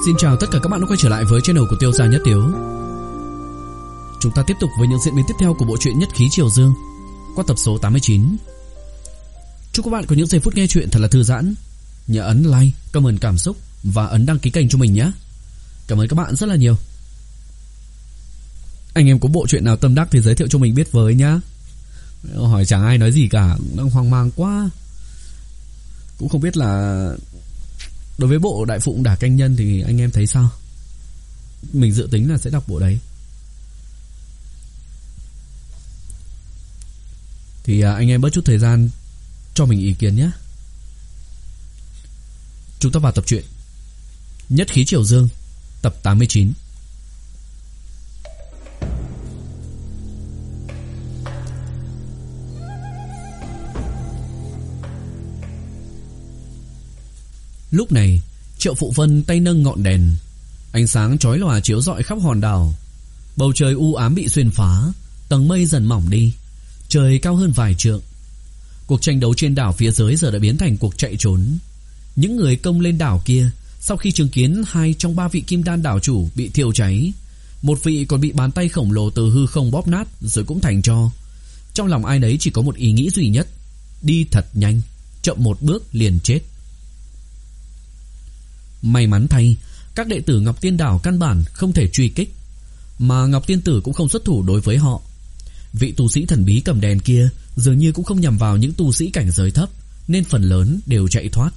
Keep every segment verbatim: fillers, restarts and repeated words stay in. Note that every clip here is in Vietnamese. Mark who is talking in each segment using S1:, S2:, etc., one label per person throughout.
S1: Xin chào tất cả các bạn đã quay trở lại với channel của Tiêu Gia Nhất Tiếu. Chúng ta tiếp tục với những diễn biến tiếp theo của bộ truyện Nhất Khí Triều Dương qua tập số tám mươi chín. Chúc các bạn có những giây phút nghe chuyện thật là thư giãn. Nhớ ấn like, comment cảm xúc và ấn đăng ký kênh cho mình nhé. Cảm ơn các bạn rất là nhiều. Anh em có bộ truyện nào tâm đắc thì giới thiệu cho mình biết với nhá. Hỏi chẳng ai nói gì cả, đang hoang mang quá. Cũng không biết là đối với bộ Đại Phụng Đả Canh Nhân thì anh em thấy sao? Mình dự tính là sẽ đọc bộ đấy. Thì anh em bớt chút thời gian cho mình ý kiến nhé. Chúng ta vào tập truyện Nhất Khí Triều Dương tập tám mươi chín. Lúc này Triệu Phụ Vân tay nâng ngọn đèn, ánh sáng chói lòa chiếu rọi khắp hòn đảo. Bầu trời u ám bị xuyên phá, tầng mây dần mỏng đi, trời cao hơn vài trượng. Cuộc tranh đấu trên đảo phía dưới giờ đã biến thành cuộc chạy trốn. Những người công lên đảo kia sau khi chứng kiến hai trong ba vị kim đan đảo chủ bị thiêu cháy, một vị còn bị bàn tay khổng lồ từ hư không bóp nát rồi cũng thành tro. Trong lòng ai nấy chỉ có một ý nghĩ duy nhất: đi thật nhanh, chậm một bước liền chết. May mắn thay, các đệ tử Ngọc Tiên Đảo căn bản không thể truy kích, mà Ngọc Tiên Tử cũng không xuất thủ đối với họ. Vị tu sĩ thần bí cầm đèn kia dường như cũng không nhằm vào những tu sĩ cảnh giới thấp, nên phần lớn đều chạy thoát.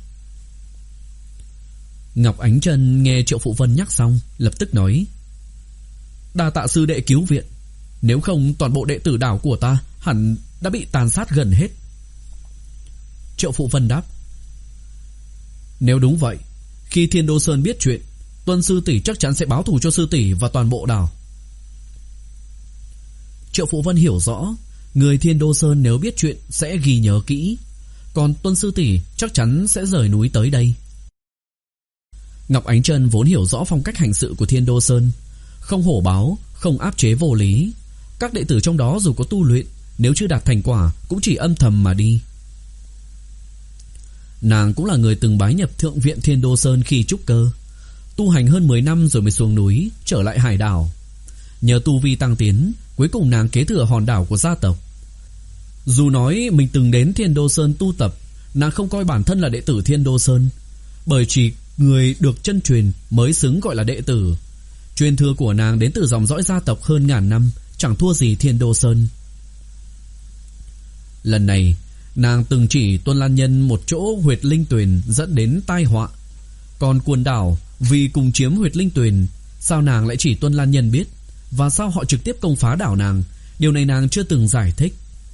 S1: Ngọc Ánh Trân nghe Triệu Phụ Vân nhắc xong, lập tức nói: đa tạ sư đệ cứu viện, nếu không toàn bộ đệ tử đảo của ta hẳn đã bị tàn sát gần hết. Triệu Phụ Vân đáp: nếu đúng vậy, khi Thiên Đô Sơn biết chuyện, Tuân sư tỷ chắc chắn sẽ báo thù cho sư tỷ và toàn bộ đảo. Triệu Phụ Vân hiểu rõ, người Thiên Đô Sơn nếu biết chuyện sẽ ghi nhớ kỹ, còn Tuân sư tỷ chắc chắn sẽ rời núi tới đây. Ngọc Ánh Trân vốn hiểu rõ phong cách hành sự của Thiên Đô Sơn, không hổ báo, không áp chế vô lý. Các đệ tử trong đó dù có tu luyện, nếu chưa đạt thành quả cũng chỉ âm thầm mà đi. Nàng cũng là người từng bái nhập Thượng Viện Thiên Đô Sơn khi trúc cơ, tu hành hơn mười năm rồi mới xuống núi trở lại hải đảo. Nhờ tu vi tăng tiến, cuối cùng nàng kế thừa hòn đảo của gia tộc. Dù nói mình từng đến Thiên Đô Sơn tu tập, nàng không coi bản thân là đệ tử Thiên Đô Sơn, bởi chỉ người được chân truyền mới xứng gọi là đệ tử. Truyền thừa của nàng đến từ dòng dõi gia tộc hơn ngàn năm, chẳng thua gì Thiên Đô Sơn. Lần này nàng từng chỉ Tuân Lan Nhân một chỗ huyệt linh tuyền dẫn đến tai họa, còn quần đảo vì cùng chiếm huyệt linh tuyền, sao nàng lại chỉ Tuân Lan Nhân biết, và sao họ trực tiếp công phá đảo nàng, điều này nàng chưa từng giải thích.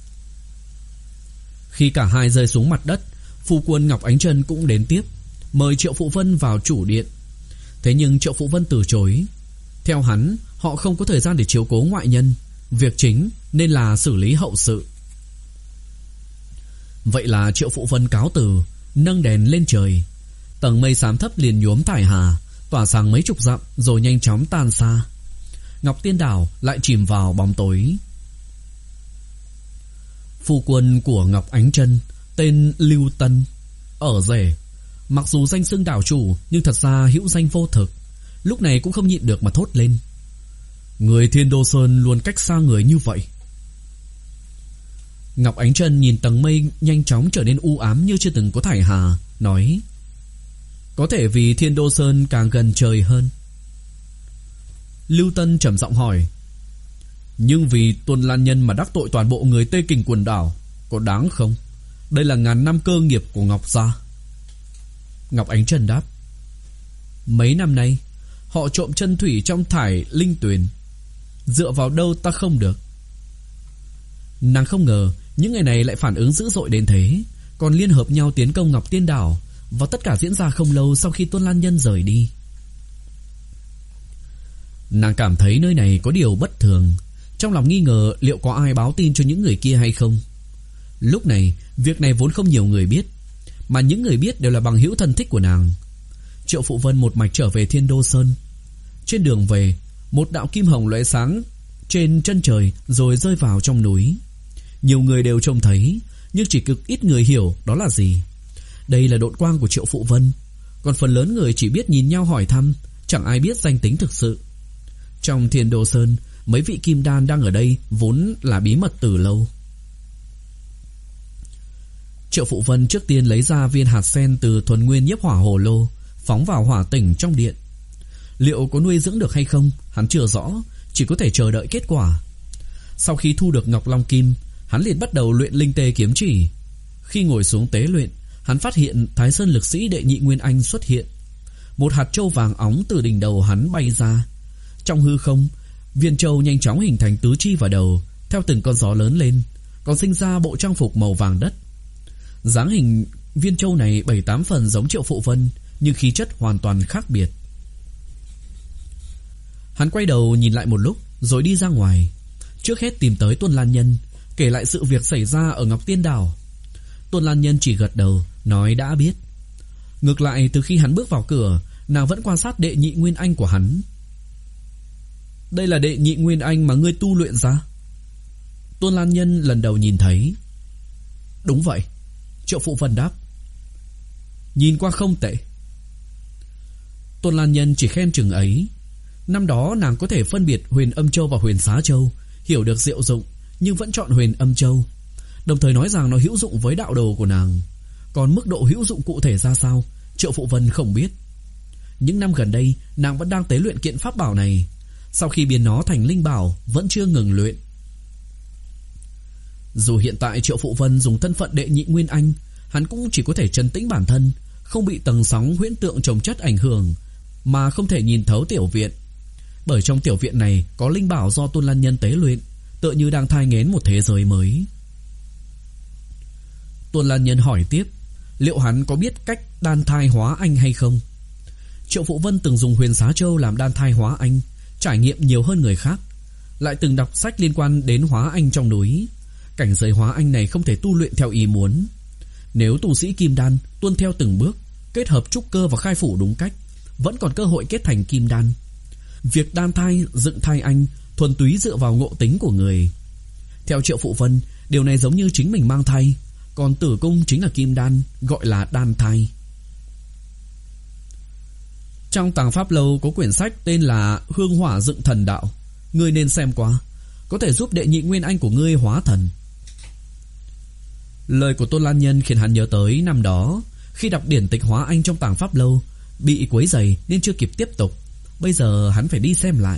S1: Khi cả hai rơi xuống mặt đất, phu quân Ngọc Ánh Trân cũng đến tiếp, mời Triệu Phụ Vân vào chủ điện. Thế nhưng Triệu Phụ Vân từ chối. Theo hắn, họ không có thời gian để chiếu cố ngoại nhân, việc chính nên là xử lý hậu sự. Vậy là Triệu Phụ Vân cáo từ, nâng đèn lên trời. Tầng mây xám thấp liền nhuốm thải hà, tỏa sáng mấy chục dặm rồi nhanh chóng tan xa. Ngọc Tiên Đảo lại chìm vào bóng tối. Phu quân của Ngọc Ánh Trân tên Lưu Tân, ở rể, mặc dù danh xưng đảo chủ nhưng thật ra hữu danh vô thực, lúc này cũng không nhịn được mà thốt lên: người Thiên Đô Sơn luôn cách xa người như vậy. Ngọc Ánh Trân nhìn tầng mây nhanh chóng trở nên u ám như chưa từng có thải hà, nói: có thể vì Thiên Đô Sơn càng gần trời hơn. Lưu Tân trầm giọng hỏi: nhưng vì Tuân Lan Nhân mà đắc tội toàn bộ người Tây Kình quần đảo, có đáng không? Đây là ngàn năm cơ nghiệp của Ngọc gia. Ngọc Ánh Trân đáp: mấy năm nay họ trộm chân thủy trong thải linh tuyền, dựa vào đâu ta không được. Nàng không ngờ những ngày này lại phản ứng dữ dội đến thế, còn liên hợp nhau tiến công Ngọc Tiên Đảo, và tất cả diễn ra không lâu sau khi Tuân Lan Nhân rời đi. Nàng cảm thấy nơi này có điều bất thường, trong lòng nghi ngờ liệu có ai báo tin cho những người kia hay không. Lúc này việc này vốn không nhiều người biết, mà những người biết đều là bằng hữu thân thích của nàng. Triệu Phụ Vân một mạch trở về Thiên Đô Sơn. Trên đường về, một đạo kim hồng lóe sáng trên chân trời rồi rơi vào trong núi. Nhiều người đều trông thấy, nhưng chỉ cực ít người hiểu đó là gì. Đây là độn quang của Triệu Phụ Vân, còn phần lớn người chỉ biết nhìn nhau hỏi thăm, chẳng ai biết danh tính thực sự. Trong Thiên Đô Sơn, mấy vị kim đan đang ở đây vốn là bí mật từ lâu. Triệu Phụ Vân trước tiên lấy ra viên hạt sen từ thuần nguyên nhiếp hỏa hồ lô, phóng vào hỏa tỉnh trong điện. Liệu có nuôi dưỡng được hay không, hắn chưa rõ, chỉ có thể chờ đợi kết quả. Sau khi thu được Ngọc Long Kim, hắn liền bắt đầu luyện linh tê kiếm chỉ. Khi ngồi xuống tế luyện, hắn phát hiện Thái Sơn lực sĩ đệ nhị Nguyên Anh xuất hiện. Một hạt châu vàng óng từ đỉnh đầu hắn bay ra. Trong hư không, viên châu nhanh chóng hình thành tứ chi vào đầu, theo từng con gió lớn lên, còn sinh ra bộ trang phục màu vàng đất. Dáng hình viên châu này bảy tám phần giống Triệu Phụ Vân, nhưng khí chất hoàn toàn khác biệt. Hắn quay đầu nhìn lại một lúc, rồi đi ra ngoài. Trước hết tìm tới Tuân Lan Nhân, kể lại sự việc xảy ra ở Ngọc Tiên Đảo. Tuân Lan Nhân chỉ gật đầu, nói đã biết. Ngược lại, từ khi hắn bước vào cửa, nàng vẫn quan sát đệ nhị Nguyên Anh của hắn. Đây là đệ nhị Nguyên Anh mà ngươi tu luyện ra? Tuân Lan Nhân lần đầu nhìn thấy. Đúng vậy, Triệu Phụ Vân đáp. Nhìn qua không tệ. Tuân Lan Nhân chỉ khen chừng ấy. Năm đó nàng có thể phân biệt Huyền Âm Châu và Huyền Xá Châu, hiểu được diệu dụng, nhưng vẫn chọn Huyền Âm Châu, đồng thời nói rằng nó hữu dụng với đạo đồ của nàng. Còn mức độ hữu dụng cụ thể ra sao, Triệu Phụ Vân không biết. Những năm gần đây, nàng vẫn đang tế luyện kiện pháp bảo này. Sau khi biến nó thành linh bảo, vẫn chưa ngừng luyện. Dù hiện tại Triệu Phụ Vân dùng thân phận đệ nhị Nguyên Anh, hắn cũng chỉ có thể trấn tĩnh bản thân, không bị tầng sóng huyễn tượng chồng chất ảnh hưởng, mà không thể nhìn thấu tiểu viện. Bởi trong tiểu viện này có linh bảo do Tuân Lan Nhân tế luyện, tựa như đang thai nghén một thế giới mới. Tuân Lan Nhân hỏi tiếp, liệu hắn có biết cách đan thai hóa anh hay không? Triệu Phụ Vân từng dùng Huyền Xá Châu làm đan thai hóa anh, trải nghiệm nhiều hơn người khác, lại từng đọc sách liên quan đến hóa anh trong núi. Cảnh giới hóa anh này không thể tu luyện theo ý muốn. Nếu tu sĩ kim đan tuân theo từng bước, kết hợp trúc cơ và khai phủ đúng cách, vẫn còn cơ hội kết thành kim đan. Việc đan thai, dựng thai anh thuần túy dựa vào ngộ tính của người. Theo Triệu Phụ Vân, điều này giống như chính mình mang thai, còn tử cung chính là kim đan, gọi là đan thai. Trong Tàng Pháp Lâu có quyển sách tên là Hương Hỏa Dựng Thần Đạo, ngươi nên xem qua, có thể giúp đệ nhị Nguyên Anh của ngươi hóa thần. Lời của Tôn Lan Nhân khiến hắn nhớ tới năm đó, khi đọc điển tịch hóa anh trong Tàng Pháp Lâu, bị quấy rầy nên chưa kịp tiếp tục. Bây giờ hắn phải đi xem lại.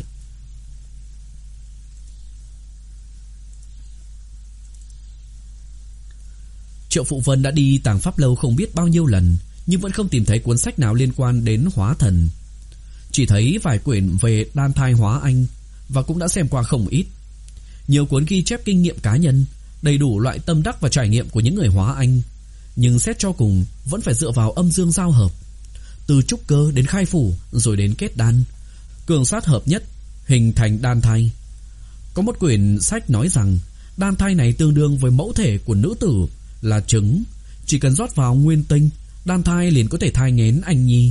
S1: Triệu Phụ Vân đã đi Tàng Pháp Lâu không biết bao nhiêu lần, nhưng vẫn không tìm thấy cuốn sách nào liên quan đến hóa thần. Chỉ thấy vài quyển về đan thai hóa anh, và cũng đã xem qua không ít. Nhiều cuốn ghi chép kinh nghiệm cá nhân, đầy đủ loại tâm đắc và trải nghiệm của những người hóa anh, nhưng xét cho cùng vẫn phải dựa vào âm dương giao hợp, từ trúc cơ đến khai phủ, rồi đến kết đan, cường sát hợp nhất, hình thành đan thai. Có một quyển sách nói rằng đan thai này tương đương với mẫu thể của nữ tử là trứng, chỉ cần rót vào nguyên tinh, đan thai liền có thể thai nghén anh nhi.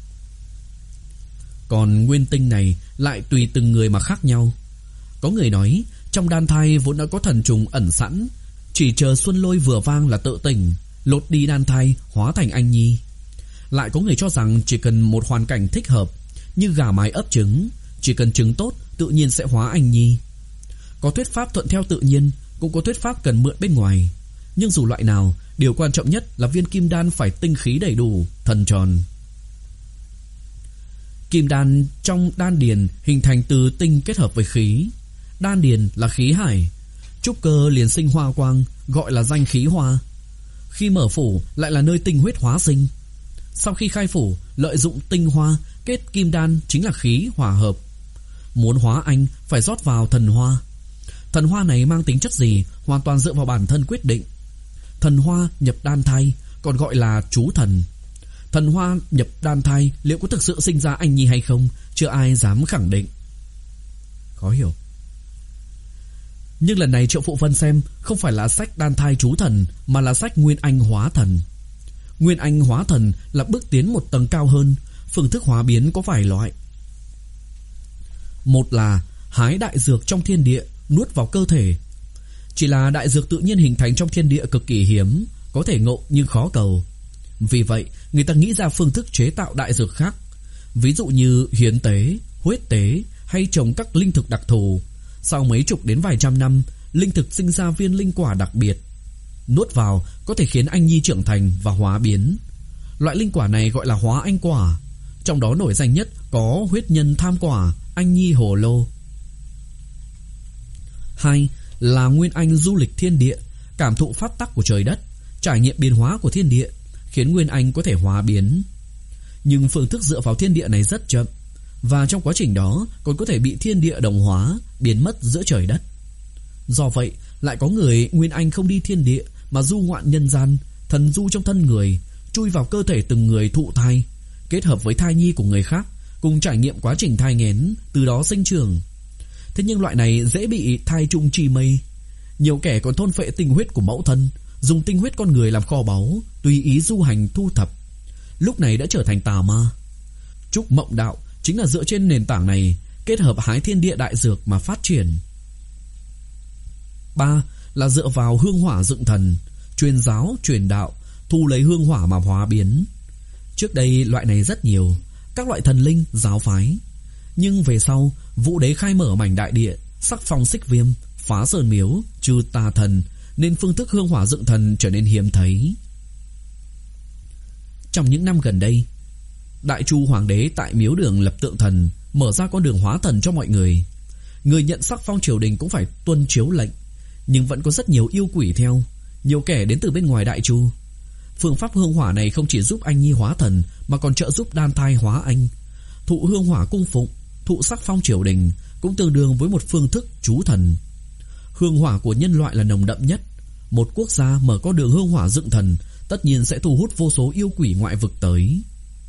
S1: Còn nguyên tinh này lại tùy từng người mà khác nhau. Có người nói trong đan thai vốn đã có thần trùng ẩn sẵn, chỉ chờ xuân lôi vừa vang là tự tỉnh, lột đi đan thai hóa thành anh nhi. Lại có người cho rằng chỉ cần một hoàn cảnh thích hợp, như gà mái ấp trứng, chỉ cần trứng tốt tự nhiên sẽ hóa anh nhi. Có thuyết pháp thuận theo tự nhiên, cũng có thuyết pháp cần mượn bên ngoài. Nhưng dù loại nào, điều quan trọng nhất là viên kim đan phải tinh khí đầy đủ, thần tròn. Kim đan trong đan điền hình thành từ tinh kết hợp với khí. Đan điền là khí hải, trúc cơ liền sinh hoa quang, gọi là danh khí hoa. Khi mở phủ lại là nơi tinh huyết hóa sinh. Sau khi khai phủ, lợi dụng tinh hoa kết kim đan chính là khí hòa hợp. Muốn hóa anh phải rót vào thần hoa. Thần hoa này mang tính chất gì hoàn toàn dựa vào bản thân quyết định. Thần hoa nhập đan thai còn gọi là chú thần. Thần hoa nhập đan thai liệu có thực sự sinh ra anh nhi hay không, chưa ai dám khẳng định. Khó hiểu. Nhưng lần này Triệu Phụ Vân xem không phải là sách đan thai chú thần, mà là sách Nguyên Anh hóa thần. Nguyên Anh hóa thần là bước tiến một tầng cao hơn. Phương thức hóa biến có vài loại. Một là hái đại dược trong thiên địa nuốt vào cơ thể. Chỉ là đại dược tự nhiên hình thành trong thiên địa cực kỳ hiếm, có thể ngộ nhưng khó cầu. Vì vậy người ta nghĩ ra phương thức chế tạo đại dược khác. Ví dụ như hiến tế, huyết tế hay trồng các linh thực đặc thù. Sau mấy chục đến vài trăm năm, linh thực sinh ra viên linh quả đặc biệt. Nuốt vào có thể khiến anh nhi trưởng thành và hóa biến. Loại linh quả này gọi là hóa anh quả. Trong đó nổi danh nhất có huyết nhân tham quả, anh nhi hồ lô. Hai là nguyên anh du lịch thiên địa, cảm thụ pháp tắc của trời đất, trải nghiệm biến hóa của thiên địa, khiến nguyên anh có thể hóa biến. Nhưng phương thức dựa vào thiên địa này rất chậm, và trong quá trình đó còn có thể bị thiên địa đồng hóa, biến mất giữa trời đất. Do vậy, lại có người nguyên anh không đi thiên địa mà du ngoạn nhân gian, thần du trong thân người, chui vào cơ thể từng người thụ thai, kết hợp với thai nhi của người khác, cùng trải nghiệm quá trình thai nghén, từ đó sinh trưởng. Thế nhưng loại này dễ bị thai chung chi mây. Nhiều kẻ còn thôn phệ tinh huyết của mẫu thân, dùng tinh huyết con người làm kho báu, tùy ý du hành thu thập. Lúc này đã trở thành tà ma. Trúc Mộng Đạo chính là dựa trên nền tảng này, kết hợp hái thiên địa đại dược mà phát triển. Ba là dựa vào hương hỏa dựng thần, truyền giáo, truyền đạo, thu lấy hương hỏa mà hóa biến. Trước đây loại này rất nhiều, các loại thần linh, giáo phái. Nhưng về sau, Vũ Đế khai mở mảnh đại địa, sắc phong xích viêm, phá sơn miếu, trừ tà thần, nên phương thức hương hỏa dựng thần trở nên hiếm thấy. Trong những năm gần đây, Đại Chu Hoàng đế tại miếu đường lập tượng thần, mở ra con đường hóa thần cho mọi người. Người nhận sắc phong triều đình cũng phải tuân chiếu lệnh, nhưng vẫn có rất nhiều yêu quỷ theo, nhiều kẻ đến từ bên ngoài Đại Chu. Phương pháp hương hỏa này không chỉ giúp anh nhi hóa thần, mà còn trợ giúp đan thai hóa anh. Thụ hương hỏa cung phụng, thụ sắc phong triều đình cũng tương đương với một phương thức trú thần. Hương hỏa của nhân loại là nồng đậm nhất. Một quốc gia mở con đường hương hỏa dựng thần, tất nhiên sẽ thu hút vô số yêu quỷ ngoại vực tới.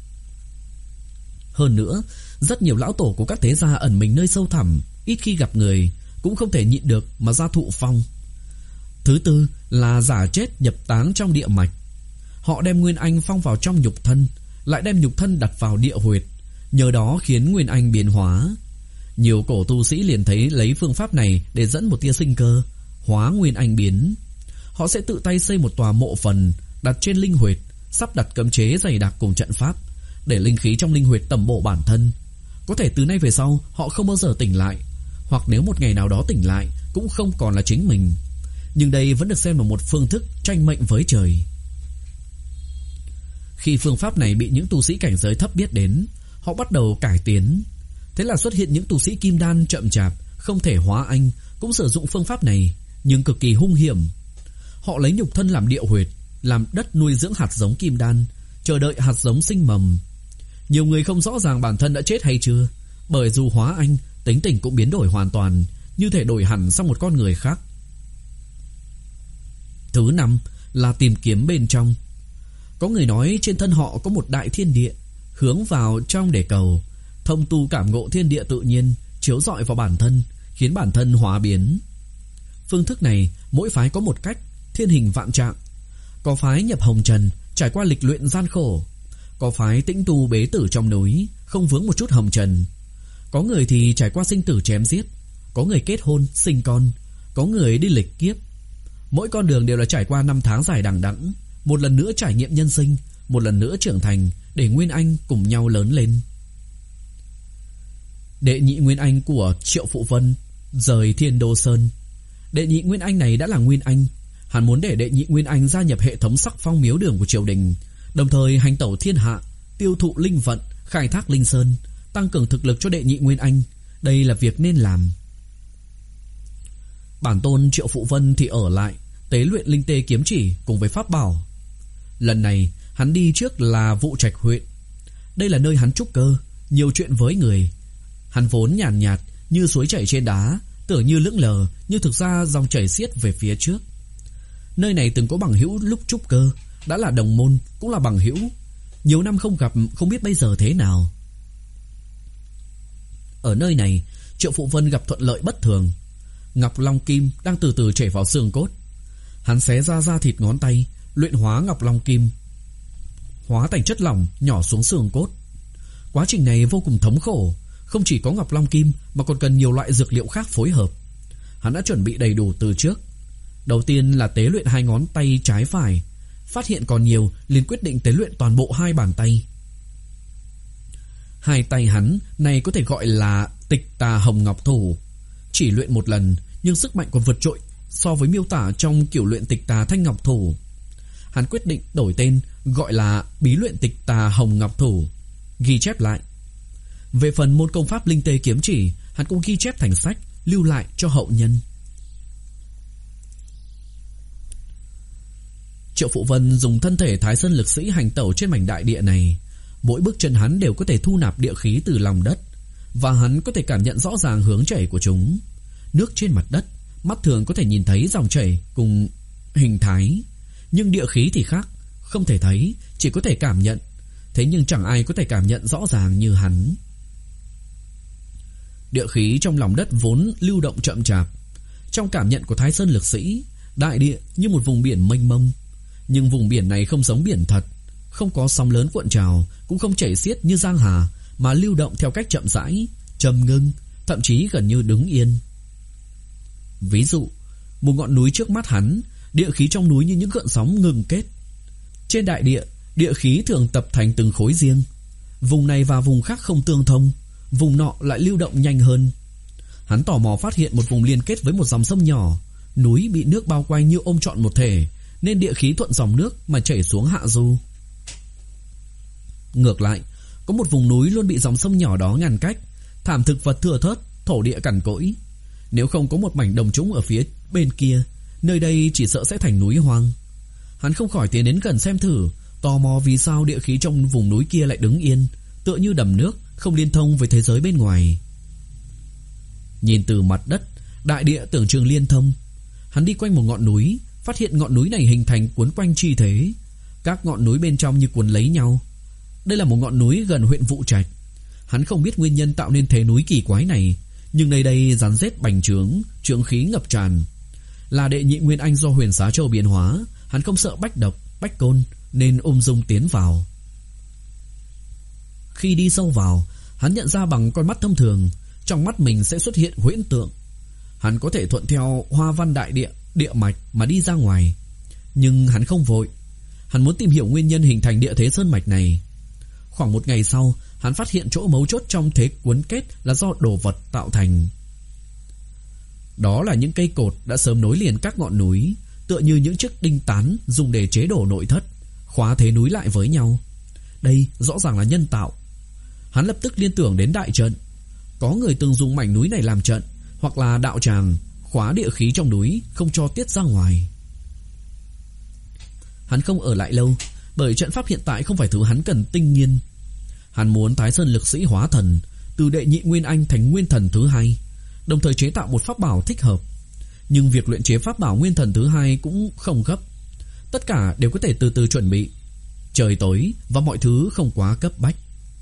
S1: Hơn nữa, rất nhiều lão tổ của các thế gia ẩn mình nơi sâu thẳm, ít khi gặp người, cũng không thể nhịn được mà ra thụ phong. Thứ tư là giả chết nhập táng trong địa mạch. Họ đem nguyên anh phong vào trong nhục thân, lại đem nhục thân đặt vào địa huyệt, nhờ đó khiến nguyên anh biến hóa. Nhiều cổ tu sĩ liền thấy lấy phương pháp này để dẫn một tia sinh cơ, hóa nguyên anh biến. Họ sẽ tự tay xây một tòa mộ phần, đặt trên linh huyệt, sắp đặt cấm chế dày đặc cùng trận pháp, để linh khí trong linh huyệt tẩm bổ bản thân. Có thể từ nay về sau họ không bao giờ tỉnh lại, hoặc nếu một ngày nào đó tỉnh lại cũng không còn là chính mình. Nhưng đây vẫn được xem là một phương thức tranh mệnh với trời. Khi phương pháp này bị những tu sĩ cảnh giới thấp biết đến, họ bắt đầu cải tiến. Thế là xuất hiện những tu sĩ kim đan chậm chạp, không thể hóa anh, cũng sử dụng phương pháp này, nhưng cực kỳ hung hiểm. Họ lấy nhục thân làm địa huyệt, làm đất nuôi dưỡng hạt giống kim đan, chờ đợi hạt giống sinh mầm. Nhiều người không rõ ràng bản thân đã chết hay chưa, bởi dù hóa anh, tính tình cũng biến đổi hoàn toàn, như thể đổi hẳn sang một con người khác. Thứ năm là tìm kiếm bên trong. Có người nói trên thân họ có một đại thiên địa, hướng vào trong để cầu, thông tu cảm ngộ thiên địa tự nhiên, chiếu rọi vào bản thân, khiến bản thân hóa biến. Phương thức này mỗi phái có một cách, thiên hình vạn trạng. Có phái nhập hồng trần, trải qua lịch luyện gian khổ. Có phái tĩnh tu bế tử trong núi, không vướng một chút hồng trần. Có người thì trải qua sinh tử chém giết, có người kết hôn, sinh con, có người đi lịch kiếp. Mỗi con đường đều là trải qua năm tháng dài đằng đẵng, một lần nữa trải nghiệm nhân sinh, một lần nữa trưởng thành, để nguyên anh cùng nhau lớn lên. Đệ nhị nguyên anh của Triệu Phụ Vân rời Thiên Đô Sơn. Đệ nhị nguyên anh này đã là nguyên anh, hắn muốn để đệ nhị nguyên anh gia nhập hệ thống sắc phong miếu đường của triều đình, đồng thời hành tẩu thiên hạ, tiêu thụ linh vận, khai thác linh sơn, tăng cường thực lực cho đệ nhị nguyên anh. Đây là việc nên làm. Bản tôn Triệu Phụ Vân thì ở lại tế luyện linh tê kiếm chỉ cùng với pháp bảo. Lần này hắn đi trước là Vũ Trạch huyện. Đây là nơi hắn trúc cơ, nhiều chuyện với người. Hắn vốn nhàn nhạt, nhạt như suối chảy trên đá, tưởng như lững lờ, nhưng thực ra dòng chảy xiết về phía trước. Nơi này từng có bằng hữu lúc trúc cơ, đã là đồng môn, cũng là bằng hữu. Nhiều năm không gặp, không biết bây giờ thế nào. Ở nơi này, Triệu Phụ Vân gặp thuận lợi bất thường. Ngọc Long Kim đang từ từ chảy vào xương cốt. Hắn xé ra da thịt ngón tay, luyện hóa Ngọc Long Kim, hóa thành chất lỏng nhỏ xuống xương cốt. Quá trình này vô cùng thống khổ, không chỉ có Ngọc Long Kim mà còn cần nhiều loại dược liệu khác phối hợp. Hắn đã chuẩn bị đầy đủ từ trước. Đầu tiên là tế luyện hai ngón tay trái phải, phát hiện còn nhiều liền quyết định tế luyện toàn bộ hai bàn tay. Hai tay hắn này có thể gọi là Tịch Tà Hồng Ngọc Thủ. Chỉ luyện một lần nhưng sức mạnh còn vượt trội so với miêu tả trong kiểu luyện Tịch Tà Thanh Ngọc Thủ. Hắn quyết định đổi tên gọi là Bí luyện Tịch Tà Hồng Ngọc Thủ, ghi chép lại. Về phần môn công pháp Linh Tê Kiếm Chỉ, hắn cũng ghi chép thành sách, lưu lại cho hậu nhân. Triệu Phụ Vân dùng thân thể Thái Sơn lực sĩ hành tẩu trên mảnh đại địa này. Mỗi bước chân hắn đều có thể thu nạp địa khí từ lòng đất, và hắn có thể cảm nhận rõ ràng hướng chảy của chúng. Nước trên mặt đất, mắt thường có thể nhìn thấy dòng chảy cùng hình thái, nhưng địa khí thì khác, không thể thấy, chỉ có thể cảm nhận. Thế nhưng chẳng ai có thể cảm nhận rõ ràng như hắn. Địa khí trong lòng đất vốn lưu động chậm chạp. Trong cảm nhận của Thái Sơn lực sĩ, đại địa như một vùng biển mênh mông. Nhưng vùng biển này không giống biển thật, không có sóng lớn cuộn trào, cũng không chảy xiết như giang hà, mà lưu động theo cách chậm rãi, trầm ngưng, thậm chí gần như đứng yên. Ví dụ, một ngọn núi trước mắt hắn, địa khí trong núi như những gợn sóng ngừng kết. Trên đại địa, địa khí thường tập thành từng khối riêng. Vùng này và vùng khác không tương thông, vùng nọ lại lưu động nhanh hơn. Hắn tò mò phát hiện một vùng liên kết với một dòng sông nhỏ. Núi bị nước bao quanh như ôm trọn một thể, nên địa khí thuận dòng nước mà chảy xuống hạ du. Ngược lại, có một vùng núi luôn bị dòng sông nhỏ đó ngăn cách, thảm thực vật thưa thớt, thổ địa cằn cỗi. Nếu không có một mảnh đồng trũng ở phía bên kia, nơi đây chỉ sợ sẽ thành núi hoang. Hắn không khỏi tiến đến gần xem thử, tò mò vì sao địa khí trong vùng núi kia lại đứng yên, tựa như đầm nước, không liên thông với thế giới bên ngoài. Nhìn từ mặt đất, đại địa tưởng chừng liên thông. Hắn đi quanh một ngọn núi, phát hiện ngọn núi này hình thành cuốn quanh chi thế. Các ngọn núi bên trong như cuốn lấy nhau. Đây là một ngọn núi gần huyện Vũ Trạch. Hắn không biết nguyên nhân tạo nên thế núi kỳ quái này, nhưng nơi đây rắn rết bành trướng, trướng khí ngập tràn. Là đệ nhị nguyên anh do Huyền Xá Châu biến hóa, hắn không sợ bách độc, bách côn, nên ung dung tiến vào. Khi đi sâu vào, hắn nhận ra bằng con mắt thông thường, trong mắt mình sẽ xuất hiện huyễn tượng. Hắn có thể thuận theo hoa văn đại địa, địa mạch mà đi ra ngoài. Nhưng hắn không vội. Hắn muốn tìm hiểu nguyên nhân hình thành địa thế sơn mạch này. Khoảng một ngày sau, hắn phát hiện chỗ mấu chốt trong thế cuốn kết là do đồ vật tạo thành. Đó là những cây cột đã sớm nối liền các ngọn núi, tựa như những chiếc đinh tán dùng để chế đổ nội thất, khóa thế núi lại với nhau. Đây rõ ràng là nhân tạo. Hắn lập tức liên tưởng đến đại trận. Có người từng dùng mảnh núi này làm trận, hoặc là đạo tràng, khóa địa khí trong núi, không cho tiết ra ngoài. Hắn không ở lại lâu, bởi trận pháp hiện tại không phải thứ hắn cần tinh nghiên. Hắn muốn Thái Sơn lực sĩ hóa thần, từ đệ nhị nguyên anh thành nguyên thần thứ hai, đồng thời chế tạo một pháp bảo thích hợp. Nhưng việc luyện chế pháp bảo nguyên thần thứ hai cũng không gấp. Tất cả đều có thể từ từ chuẩn bị. Trời tối và mọi thứ không quá cấp bách.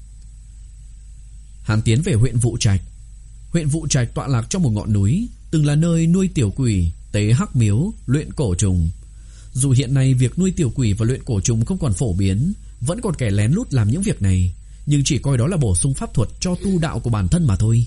S1: Hắn tiến về huyện Vũ Trạch. Huyện Vũ Trạch tọa lạc trong một ngọn núi, từng là nơi nuôi tiểu quỷ, tế hắc miếu, luyện cổ trùng. Dù hiện nay việc nuôi tiểu quỷ và luyện cổ trùng không còn phổ biến, vẫn còn kẻ lén lút làm những việc này, nhưng chỉ coi đó là bổ sung pháp thuật cho tu đạo của bản thân mà thôi.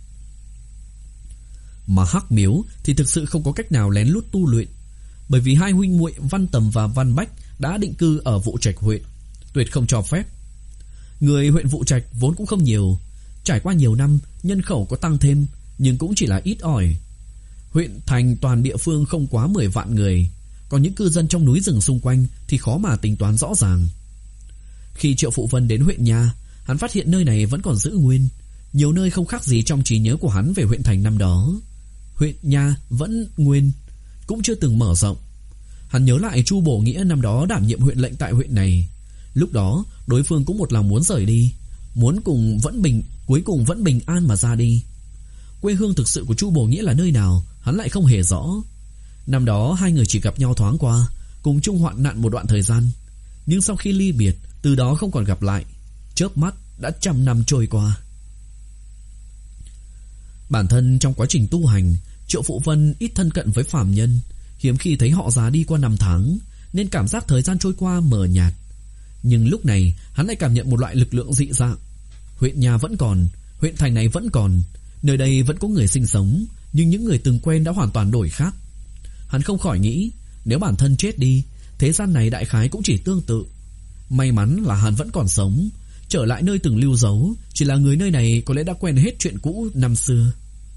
S1: Mà hắc miếu thì thực sự không có cách nào lén lút tu luyện, bởi vì hai huynh muội Văn Tầm và Văn Bách đã định cư ở Vũ Trạch huyện, tuyệt không cho phép. Người huyện Vũ Trạch vốn cũng không nhiều, trải qua nhiều năm nhân khẩu có tăng thêm, nhưng cũng chỉ là ít ỏi. Huyện thành toàn địa phương không quá mười vạn người, còn những cư dân trong núi rừng xung quanh thì khó mà tính toán rõ ràng. Khi Triệu Phụ Vân đến huyện Nha, hắn phát hiện nơi này vẫn còn giữ nguyên, nhiều nơi không khác gì trong trí nhớ của hắn về huyện thành năm đó. Huyện Nha vẫn nguyên, cũng chưa từng mở rộng. Hắn nhớ lại Chu Bổ Nghĩa năm đó đảm nhiệm huyện lệnh tại huyện này. Lúc đó đối phương cũng một lòng muốn rời đi, muốn cùng vẫn bình, cuối cùng vẫn bình an mà ra đi. Quê hương thực sự của Chu Bổ Nghĩa là nơi nào, hắn lại không hề rõ. Năm đó hai người chỉ gặp nhau thoáng qua, cùng chung hoạn nạn một đoạn thời gian, nhưng sau khi ly biệt, từ đó không còn gặp lại. Chớp mắt đã trăm năm trôi qua. Bản thân trong quá trình tu hành, Triệu Phụ Vân ít thân cận với phàm nhân, hiếm khi thấy họ già đi qua năm tháng, nên cảm giác thời gian trôi qua mờ nhạt. Nhưng lúc này hắn lại cảm nhận một loại lực lượng dị dạng. Huyện nhà vẫn còn, huyện thành này vẫn còn, nơi đây vẫn có người sinh sống, nhưng những người từng quen đã hoàn toàn đổi khác. Hắn không khỏi nghĩ, nếu bản thân chết đi, thế gian này đại khái cũng chỉ tương tự. May mắn là hắn vẫn còn sống, trở lại nơi từng lưu dấu, Chỉ là người nơi này có lẽ đã quen hết chuyện cũ năm xưa.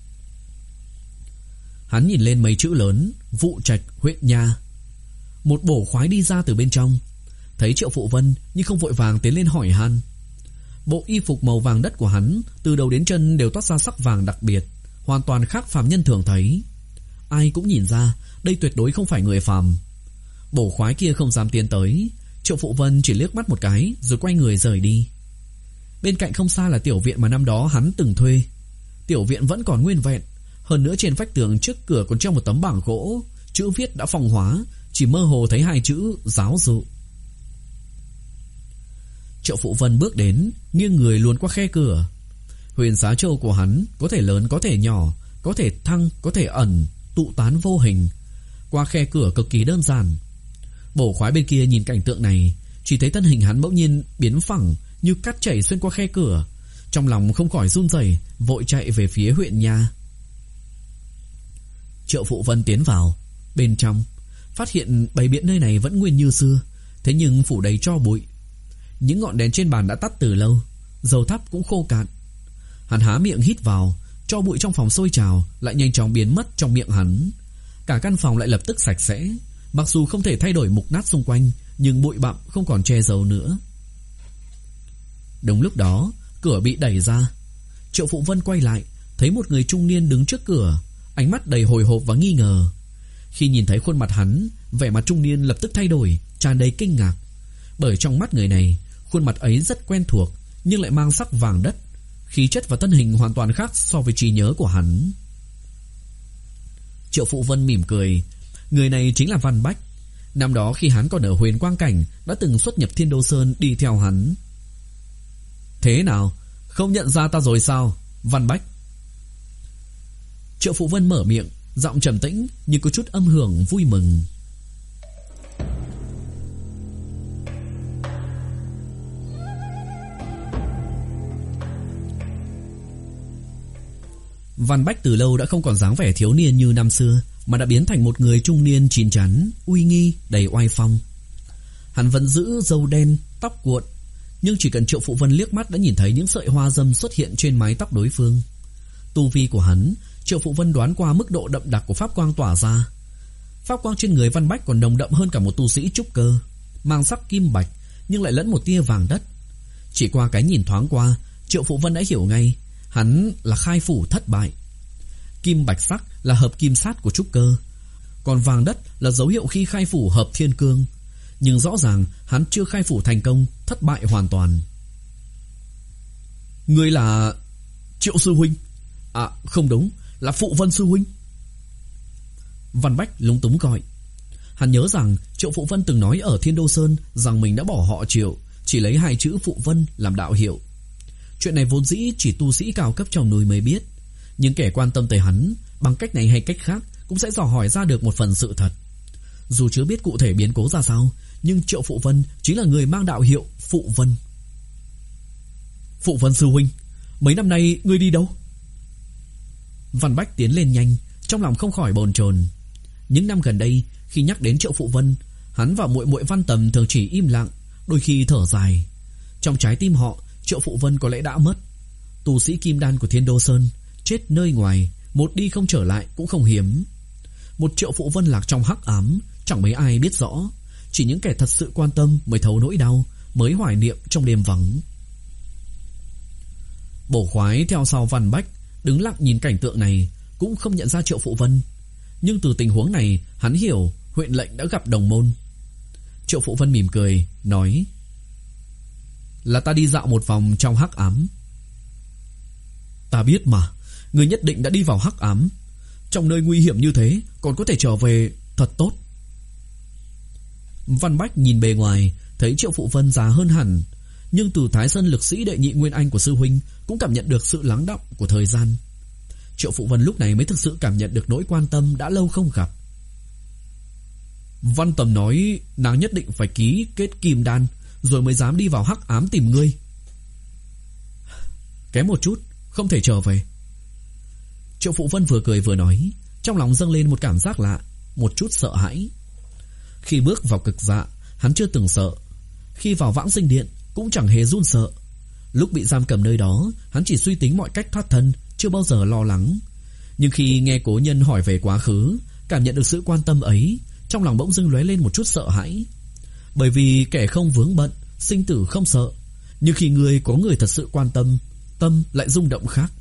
S1: Hắn nhìn lên mấy chữ lớn Vụ Trạch huyện nha. Một bổ khoái đi ra từ bên trong, thấy Triệu Phụ Vân nhưng không vội vàng tiến lên hỏi han. Bộ y phục màu vàng đất của hắn từ đầu đến chân đều toát ra sắc vàng đặc biệt, hoàn toàn khác phàm nhân thường thấy. Ai cũng nhìn ra đây tuyệt đối không phải người phàm. Bổ khoái kia không dám tiến tới. Triệu Phụ Vân chỉ liếc mắt một cái rồi quay người rời đi. Bên cạnh không xa là tiểu viện mà năm đó hắn từng thuê. Tiểu viện vẫn còn nguyên vẹn, hơn nữa trên vách tường trước cửa còn treo một tấm bảng gỗ, chữ viết đã phong hóa, chỉ mơ hồ thấy hai chữ giáo dụ. Triệu Phụ Vân bước đến, nghiêng người luồn qua khe cửa. Huyền xá châu của hắn có thể lớn có thể nhỏ, có thể thăng có thể ẩn, tụ tán vô hình. Qua khe cửa cực kỳ đơn giản. Bổ khoái bên kia nhìn cảnh tượng này, chỉ thấy thân hình hắn bỗng nhiên biến phẳng như cát chảy xuyên qua khe cửa. Trong lòng không khỏi run rẩy, vội chạy về phía huyện nha. Triệu Phụ Vân tiến vào bên trong, phát hiện bày biện nơi này vẫn nguyên như xưa, thế nhưng phủ đầy tro bụi. Những ngọn đèn trên bàn đã tắt từ lâu, dầu thắp cũng khô cạn. Hắn há miệng hít vào, tro bụi trong phòng sôi trào lại nhanh chóng biến mất trong miệng hắn. Cả căn phòng lại lập tức sạch sẽ. Mặc dù không thể thay đổi mục nát xung quanh, nhưng bụi bặm không còn che giấu nữa. Đúng lúc đó, cửa bị đẩy ra. Triệu Phụ Vân quay lại, thấy một người trung niên đứng trước cửa, ánh mắt đầy hồi hộp và nghi ngờ. Khi nhìn thấy khuôn mặt hắn, vẻ mặt trung niên lập tức thay đổi, tràn đầy kinh ngạc. Bởi trong mắt người này, khuôn mặt ấy rất quen thuộc, nhưng lại mang sắc vàng đất, khí chất và thân hình hoàn toàn khác so với trí nhớ của hắn. Triệu Phụ Vân mỉm cười. Người này chính là Văn Bách. Năm đó khi hắn còn ở Huyền Quang Cảnh, đã từng xuất nhập Thiên Đô Sơn đi theo hắn. Thế nào, không nhận ra ta rồi sao, Văn Bách? Triệu Phụ Vân mở miệng, giọng trầm tĩnh nhưng có chút âm hưởng vui mừng. Văn Bách từ lâu đã không còn dáng vẻ thiếu niên như năm xưa, mà đã biến thành một người trung niên chín chắn, uy nghi, đầy oai phong. Hắn vẫn giữ râu đen, tóc cuộn, nhưng chỉ cần Triệu Phụ Vân liếc mắt đã nhìn thấy những sợi hoa dâm xuất hiện trên mái tóc đối phương. Tu vi của hắn, Triệu Phụ Vân đoán qua mức độ đậm đặc của pháp quang tỏa ra. Pháp quang trên người Văn Bách còn nồng đậm hơn cả một tu sĩ trúc cơ, mang sắc kim bạch nhưng lại lẫn một tia vàng đất. Chỉ qua cái nhìn thoáng qua, Triệu Phụ Vân đã hiểu ngay, hắn là khai phủ thất bại. Kim bạch sắc là hợp kim sát của trúc cơ, còn vàng đất là dấu hiệu khi khai phủ hợp thiên cương. Nhưng rõ ràng hắn chưa khai phủ thành công, thất bại hoàn toàn. Ngươi là Triệu sư huynh? À không đúng, là Phụ Vân sư huynh. Văn Bách lúng túng gọi. Hắn nhớ rằng Triệu Phụ Vân từng nói ở Thiên Đô Sơn rằng mình đã bỏ họ Triệu, chỉ lấy hai chữ Phụ Vân làm đạo hiệu. Chuyện này vốn dĩ chỉ tu sĩ cao cấp trong núi mới biết, nhưng kẻ quan tâm tới hắn bằng cách này hay cách khác cũng sẽ dò hỏi ra được một phần sự thật. Dù chưa biết cụ thể biến cố ra sao, nhưng Triệu Phụ Vân chính là người mang đạo hiệu Phụ Vân. Phụ Vân sư huynh, mấy năm nay ngươi đi đâu? Văn Bách tiến lên nhanh, trong lòng không khỏi bồn chồn. Những năm gần đây, khi nhắc đến Triệu Phụ Vân, hắn và muội muội Văn Tầm thường chỉ im lặng, đôi khi thở dài. Trong trái tim họ, Triệu Phụ Vân có lẽ đã mất. Tu sĩ kim đan của Thiên Đô Sơn, chết nơi ngoài, một đi không trở lại cũng không hiếm. Một Triệu Phụ Vân lạc trong hắc ám, chẳng mấy ai biết rõ. Chỉ những kẻ thật sự quan tâm mới thấu nỗi đau, mới hoài niệm trong đêm vắng. Bổ khoái theo sau Văn Bách, đứng lặng nhìn cảnh tượng này, cũng không nhận ra Triệu Phụ Vân. Nhưng từ tình huống này, hắn hiểu huyện lệnh đã gặp đồng môn. Triệu Phụ Vân mỉm cười, nói: Là ta đi dạo một vòng trong hắc ám. Ta biết mà, người nhất định đã đi vào hắc ám. Trong nơi nguy hiểm như thế còn có thể trở về, thật tốt. Văn Bách nhìn bề ngoài, thấy Triệu Phụ Vân già hơn hẳn, nhưng từ Thái Sơn lực sĩ đệ nhị nguyên anh của sư huynh cũng cảm nhận được sự lắng đọng của thời gian. Triệu Phụ Vân lúc này mới thực sự cảm nhận được nỗi quan tâm đã lâu không gặp. Văn Tầm nói nàng nhất định phải ký kết kim đan rồi mới dám đi vào hắc ám tìm ngươi. Kém một chút, không thể trở về. Triệu Phụ Vân vừa cười vừa nói, trong lòng dâng lên một cảm giác lạ, một chút sợ hãi. Khi bước vào cực dạ, hắn chưa từng sợ. Khi vào Vãng Sinh Điện cũng chẳng hề run sợ. Lúc bị giam cầm nơi đó, hắn chỉ suy tính mọi cách thoát thân, chưa bao giờ lo lắng. Nhưng khi nghe cố nhân hỏi về quá khứ, cảm nhận được sự quan tâm ấy, trong lòng bỗng dưng lóe lên một chút sợ hãi. Bởi vì kẻ không vướng bận, sinh tử không sợ, nhưng khi người có người thật sự quan tâm, tâm lại rung động khác.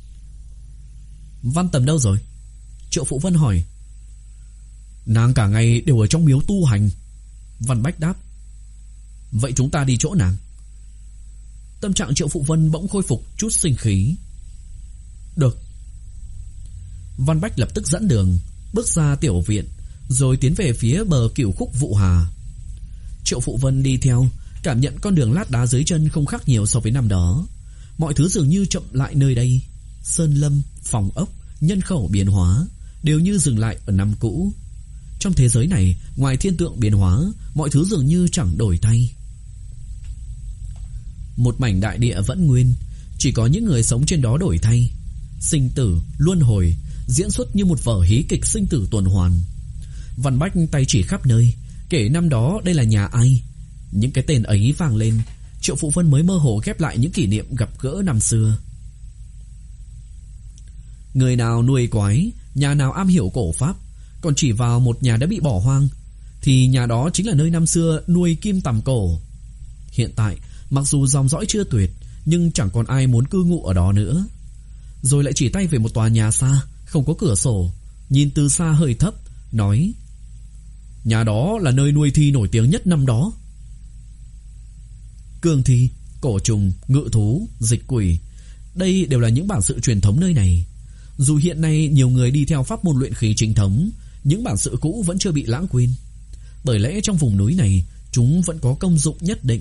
S1: Văn Tầm đâu rồi? Triệu Phụ Vân hỏi. Nàng cả ngày đều ở trong miếu tu hành. Văn Bách đáp. Vậy chúng ta đi chỗ nàng. Tâm trạng Triệu Phụ Vân bỗng khôi phục chút sinh khí. Được. Văn Bách lập tức dẫn đường, bước ra tiểu viện, rồi tiến về phía bờ Cửu Khúc Vụ Hà. Triệu Phụ Vân đi theo, cảm nhận con đường lát đá dưới chân không khác nhiều so với năm đó. Mọi thứ dường như chậm lại nơi đây. Sơn lâm, phòng ốc, nhân khẩu biến hóa đều như dừng lại ở năm cũ. Trong thế giới này, ngoài thiên tượng biến hóa, mọi thứ dường như chẳng đổi thay. Một mảnh đại địa vẫn nguyên, chỉ có những người sống trên đó đổi thay. Sinh tử, luân hồi, diễn xuất như một vở hí kịch sinh tử tuần hoàn. Văn Bách tay chỉ khắp nơi, kể năm đó đây là nhà ai. Những cái tên ấy vang lên, Triệu Phụ Vân mới mơ hồ ghép lại những kỷ niệm gặp gỡ năm xưa. Người nào nuôi quái, nhà nào am hiểu cổ pháp, còn chỉ vào một nhà đã bị bỏ hoang, thì nhà đó chính là nơi năm xưa nuôi kim tằm cổ. Hiện tại, mặc dù dòng dõi chưa tuyệt, nhưng chẳng còn ai muốn cư ngụ ở đó nữa. Rồi lại chỉ tay về một tòa nhà xa, không có cửa sổ, nhìn từ xa hơi thấp, nói: nhà đó là nơi nuôi thi nổi tiếng nhất năm đó. Cương thi, cổ trùng, ngự thú, dịch quỷ, đây đều là những bản sự truyền thống nơi này. Dù hiện nay nhiều người đi theo pháp môn luyện khí chính thống, những bản sự cũ vẫn chưa bị lãng quên. Bởi lẽ trong vùng núi này, chúng vẫn có công dụng nhất định.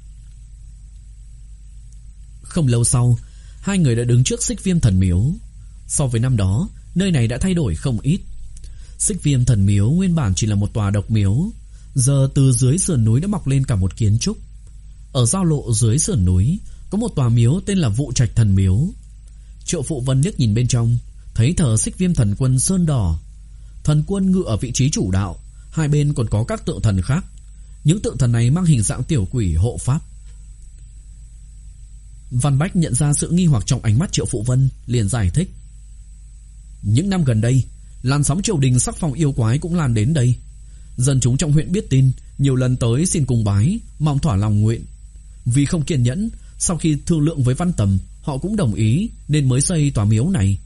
S1: Không lâu sau, hai người đã đứng trước Xích Viêm Thần Miếu. So với năm đó, nơi này đã thay đổi không ít. Xích Viêm Thần Miếu nguyên bản chỉ là một tòa độc miếu, giờ từ dưới sườn núi đã mọc lên cả một kiến trúc. Ở giao lộ dưới sườn núi có một tòa miếu tên là Vụ Trạch Thần Miếu. Triệu Phụ Vân liếc nhìn bên trong, thấy thờ Xích Viêm Thần Quân sơn đỏ. Thần quân ngự ở vị trí chủ đạo, hai bên còn có các tượng thần khác. Những tượng thần này mang hình dạng tiểu quỷ hộ pháp. Văn Bách nhận ra sự nghi hoặc trong ánh mắt Triệu Phụ Vân, liền giải thích: những năm gần đây, làn sóng triều đình sắc phong yêu quái cũng lan đến đây. Dân chúng trong huyện biết tin, nhiều lần tới xin cung bái, mong thỏa lòng nguyện. Vì không kiên nhẫn, sau khi thương lượng với Văn Tầm, họ cũng đồng ý nên mới xây tòa miếu này.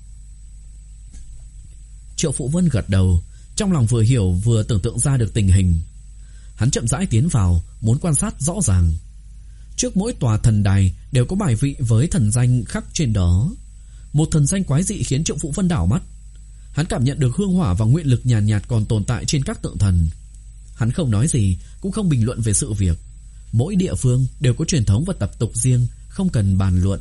S1: Triệu Phụ Vân gật đầu, trong lòng vừa hiểu vừa tưởng tượng ra được tình hình. Hắn chậm rãi tiến vào, muốn quan sát rõ ràng. Trước mỗi tòa thần đài đều có bài vị với thần danh khắc trên đó. Một thần danh quái dị khiến Triệu Phụ Vân đảo mắt. Hắn cảm nhận được hương hỏa và nguyện lực nhàn nhạt, nhạt còn tồn tại trên các tượng thần. Hắn không nói gì, cũng không bình luận về sự việc. Mỗi địa phương đều có truyền thống và tập tục riêng, không cần bàn luận.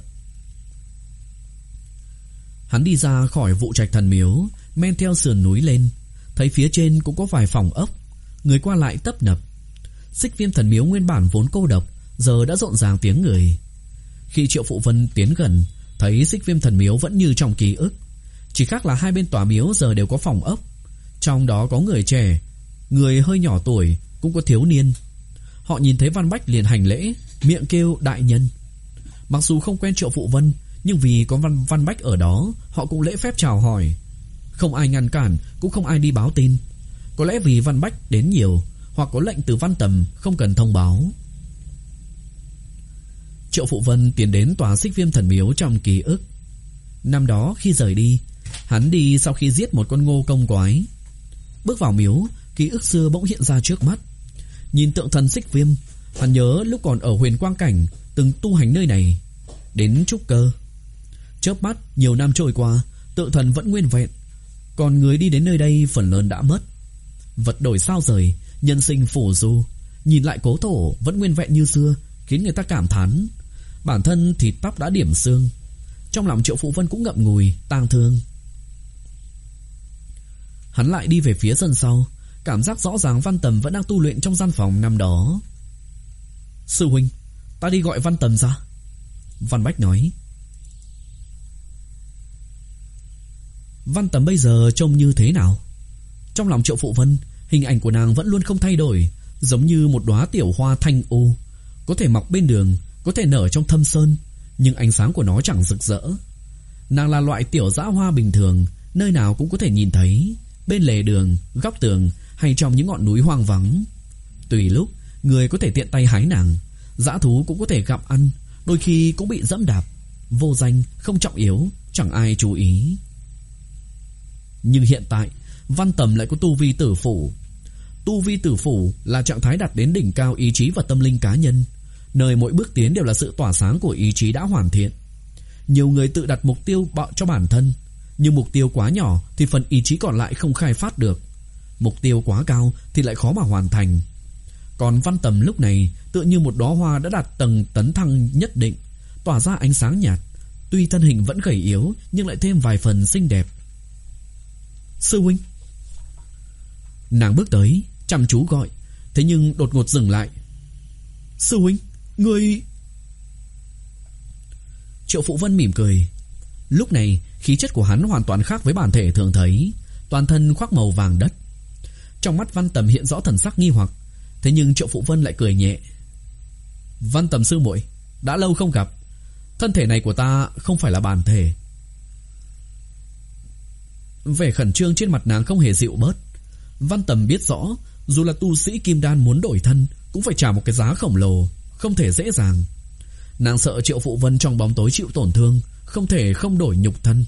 S1: Hắn đi ra khỏi Vụ Trạch Thần Miếu, men theo sườn núi lên, thấy phía trên cũng có vài phòng ốc, người qua lại tấp nập. Xích Viêm Thần Miếu nguyên bản vốn cô độc, giờ đã rộn ràng tiếng người. Khi Triệu Phụ Vân tiến gần, thấy Xích Viêm Thần Miếu vẫn như trong ký ức, chỉ khác là hai bên tòa miếu giờ đều có phòng ốc. Trong đó có người trẻ, người hơi nhỏ tuổi, cũng có thiếu niên. Họ nhìn thấy Văn Bách liền hành lễ, miệng kêu đại nhân. Mặc dù không quen Triệu Phụ Vân, nhưng vì có Văn, Văn Bách ở đó, họ cũng lễ phép chào hỏi. Không ai ngăn cản, cũng không ai đi báo tin. Có lẽ vì Văn Bách đến nhiều, hoặc có lệnh từ Văn Tầm, không cần thông báo. Triệu Phụ Vân tiến đến tòa Xích Viêm Thần Miếu trong ký ức. Năm đó khi rời đi, hắn đi sau khi giết một con ngô công quái. Bước vào miếu, ký ức xưa bỗng hiện ra trước mắt. Nhìn tượng thần Xích Viêm, hắn nhớ lúc còn ở Huyền Quang Cảnh từng tu hành nơi này, đến trúc cơ. Chớp mắt nhiều năm trôi qua, tượng thần vẫn nguyên vẹn, còn người đi đến nơi đây phần lớn đã mất. Vật đổi sao rời, nhân sinh phù du, nhìn lại cố thổ vẫn nguyên vẹn như xưa, khiến người ta cảm thán. Bản thân thì tóc đã điểm xương. Trong lòng Triệu Phụ Vân cũng ngậm ngùi, tang thương. Hắn lại đi về phía sân sau, cảm giác rõ ràng Văn Tầm vẫn đang tu luyện trong gian phòng năm đó. Sư huynh, ta đi gọi Văn Tầm ra. Văn Bách nói. Văn Tầm bây giờ trông như thế nào? Trong lòng Triệu Phụ Vân, hình ảnh của nàng vẫn luôn không thay đổi, giống như một đóa tiểu hoa thanh u, có thể mọc bên đường, có thể nở trong thâm sơn, nhưng ánh sáng của nó chẳng rực rỡ. Nàng là loại tiểu dã hoa bình thường, nơi nào cũng có thể nhìn thấy, bên lề đường, góc tường hay trong những ngọn núi hoang vắng. Tùy lúc, người có thể tiện tay hái nàng, dã thú cũng có thể gặp ăn, đôi khi cũng bị dẫm đạp. Vô danh, không trọng yếu, chẳng ai chú ý. Nhưng hiện tại, Văn Tầm lại có tu vi tử phủ. Tu vi tử phủ là trạng thái đạt đến đỉnh cao ý chí và tâm linh cá nhân, nơi mỗi bước tiến đều là sự tỏa sáng của ý chí đã hoàn thiện. Nhiều người tự đặt mục tiêu bạo cho bản thân, nhưng mục tiêu quá nhỏ thì phần ý chí còn lại không khai phát được. Mục tiêu quá cao thì lại khó mà hoàn thành. Còn Văn Tầm lúc này tựa như một đóa hoa đã đạt tầng tấn thăng nhất định, tỏa ra ánh sáng nhạt. Tuy thân hình vẫn gầy yếu nhưng lại thêm vài phần xinh đẹp. Sư huynh. Nàng bước tới, chăm chú gọi, thế nhưng đột ngột dừng lại. Sư huynh, ngươi... Triệu Phụ Vân mỉm cười. Lúc này khí chất của hắn hoàn toàn khác với bản thể thường thấy, toàn thân khoác màu vàng đất. Trong mắt Văn Tầm hiện rõ thần sắc nghi hoặc, thế nhưng Triệu Phụ Vân lại cười nhẹ. Văn Tầm sư muội, đã lâu không gặp, thân thể này của ta không phải là bản thể. Vẻ khẩn trương trên mặt nàng không hề dịu bớt. Văn Tầm biết rõ, dù là tu sĩ kim đan muốn đổi thân cũng phải trả một cái giá khổng lồ, không thể dễ dàng. Nàng sợ Triệu Phụ Vân trong bóng tối chịu tổn thương, không thể không đổi nhục thân.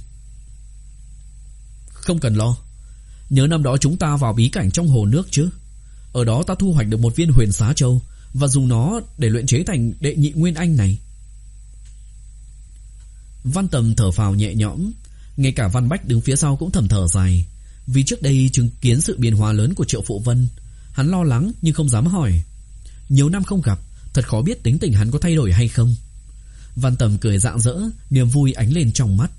S1: Không cần lo, nhớ năm đó chúng ta vào bí cảnh trong hồ nước chứ. Ở đó ta thu hoạch được một viên huyền xá châu và dùng nó để luyện chế thành đệ nhị nguyên anh này. Văn Tầm thở phào nhẹ nhõm. Ngay cả Văn Bách đứng phía sau cũng thầm thở dài. Vì trước đây chứng kiến sự biến hóa lớn của Triệu Phụ Vân, hắn lo lắng nhưng không dám hỏi. Nhiều năm không gặp, thật khó biết tính tình hắn có thay đổi hay không. Văn Tầm cười rạng rỡ, niềm vui ánh lên trong mắt.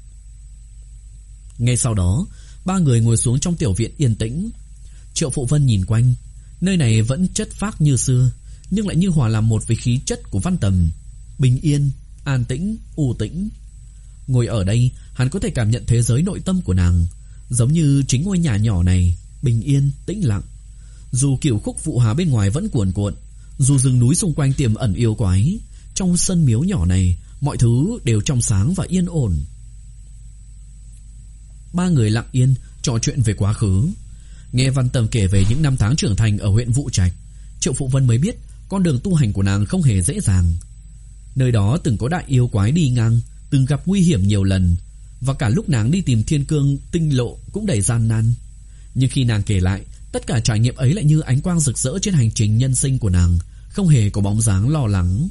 S1: Ngay sau đó, ba người ngồi xuống trong tiểu viện yên tĩnh. Triệu Phụ Vân nhìn quanh, nơi này vẫn chất phác như xưa, nhưng lại như hòa làm một với khí chất của Văn Tầm. Bình yên, an tĩnh, u tĩnh. Ngồi ở đây, hắn có thể cảm nhận thế giới nội tâm của nàng, giống như chính ngôi nhà nhỏ này, bình yên, tĩnh lặng. Dù kiểu khúc vụ hà bên ngoài vẫn cuồn cuộn, dù rừng núi xung quanh tiềm ẩn yêu quái, trong sân miếu nhỏ này, mọi thứ đều trong sáng và yên ổn. Ba người lặng yên trò chuyện về quá khứ. Nghe Văn Tầm kể về những năm tháng trưởng thành ở huyện Vũ Trạch, Triệu Phụ Vân mới biết con đường tu hành của nàng không hề dễ dàng. Nơi đó từng có đại yêu quái đi ngang, từng gặp nguy hiểm nhiều lần, và cả lúc nàng đi tìm Thiên Cương tinh lộ cũng đầy gian nan. Nhưng khi nàng kể lại, tất cả trải nghiệm ấy lại như ánh quang rực rỡ trên hành trình nhân sinh của nàng, không hề có bóng dáng lo lắng.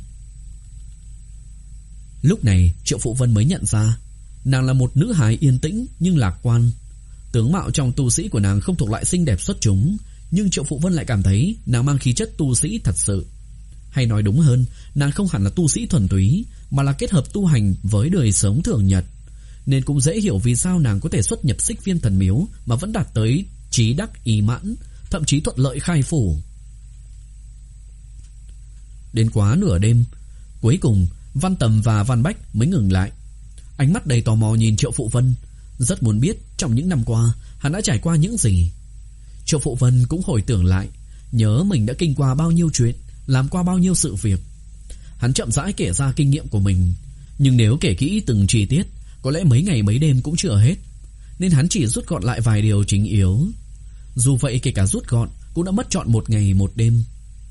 S1: Lúc này Triệu Phụ Vân mới nhận ra, nàng là một nữ hài yên tĩnh nhưng lạc quan. Tướng mạo trong tu sĩ của nàng không thuộc loại xinh đẹp xuất chúng, nhưng Triệu Phụ Vân lại cảm thấy nàng mang khí chất tu sĩ thật sự. Hay nói đúng hơn, nàng không hẳn là tu sĩ thuần túy, mà là kết hợp tu hành với đời sống thường nhật. Nên cũng dễ hiểu vì sao nàng có thể xuất nhập Xích Viêm Thần Miếu mà vẫn đạt tới chí đắc ý mãn, thậm chí thuận lợi khai phủ. Đến quá nửa đêm, cuối cùng Văn Tầm và Văn Bách mới ngừng lại. Ánh mắt đầy tò mò nhìn Triệu Phụ Vân, rất muốn biết trong những năm qua hắn đã trải qua những gì. Triệu Phụ Vân cũng hồi tưởng lại, nhớ mình đã kinh qua bao nhiêu chuyện, làm qua bao nhiêu sự việc. Hắn chậm rãi kể ra kinh nghiệm của mình, nhưng nếu kể kỹ từng chi tiết, có lẽ mấy ngày mấy đêm cũng chưa hết, nên hắn chỉ rút gọn lại vài điều chính yếu. Dù vậy kể cả rút gọn cũng đã mất trọn một ngày một đêm.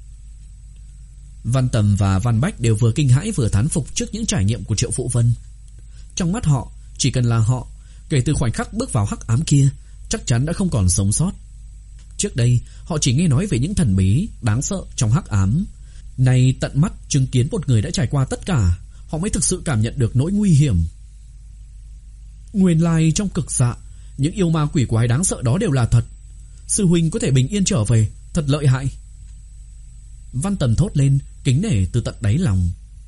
S1: Văn Tầm và Văn Bách đều vừa kinh hãi vừa thán phục trước những trải nghiệm của Triệu Phụ Vân. Trong mắt họ, chỉ cần là họ, kể từ khoảnh khắc bước vào hắc ám kia, chắc chắn đã không còn sống sót. Trước đây họ chỉ nghe nói về những thần bí đáng sợ trong hắc ám, nay tận mắt chứng kiến một người đã trải qua tất cả, họ mới thực sự cảm nhận được nỗi nguy hiểm. Nguyên lai trong cực dạ, những yêu ma quỷ quái đáng sợ đó đều là thật. Sư huynh có thể bình yên trở về, thật lợi hại. Văn Tầm thốt lên, kính nể từ tận đáy lòng.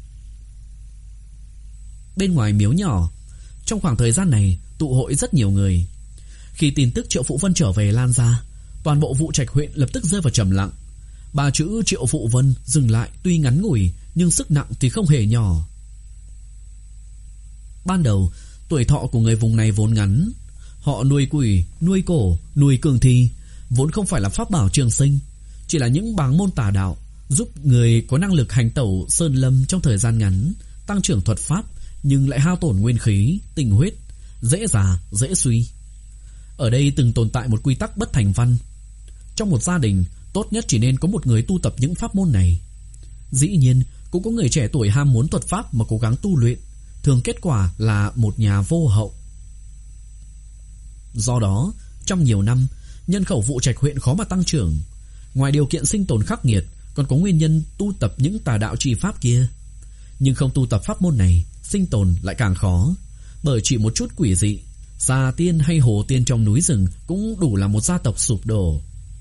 S1: Bên ngoài miếu nhỏ, trong khoảng thời gian này tụ hội rất nhiều người. Khi tin tức Triệu Phụ Vân trở về lan ra, toàn bộ Vũ Trạch huyện lập tức rơi vào trầm lặng. Ba chữ Triệu Phụ Vân dừng lại tuy ngắn ngủi, nhưng sức nặng thì không hề nhỏ. Ban đầu, tuổi thọ của người vùng này vốn ngắn. Họ nuôi quỷ, nuôi cổ, nuôi cường thi, vốn không phải là pháp bảo trường sinh, chỉ là những bảng môn tà đạo, giúp người có năng lực hành tẩu sơn lâm trong thời gian ngắn, tăng trưởng thuật pháp nhưng lại hao tổn nguyên khí, tinh huyết, dễ già, dễ suy. Ở đây từng tồn tại một quy tắc bất thành văn. Trong một gia đình, tốt nhất chỉ nên có một người tu tập những pháp môn này. Dĩ nhiên, cũng có người trẻ tuổi ham muốn thuật pháp mà cố gắng tu luyện, thường kết quả là một nhà vô hậu. Do đó, trong nhiều năm, nhân khẩu Vụ Trạch huyện khó mà tăng trưởng. Ngoài điều kiện sinh tồn khắc nghiệt, còn có nguyên nhân tu tập những tà đạo trì pháp kia. Nhưng không tu tập pháp môn này, sinh tồn lại càng khó. Bởi chỉ một chút quỷ dị, xà tiên hay hồ tiên trong núi rừng cũng đủ là một gia tộc sụp đổ.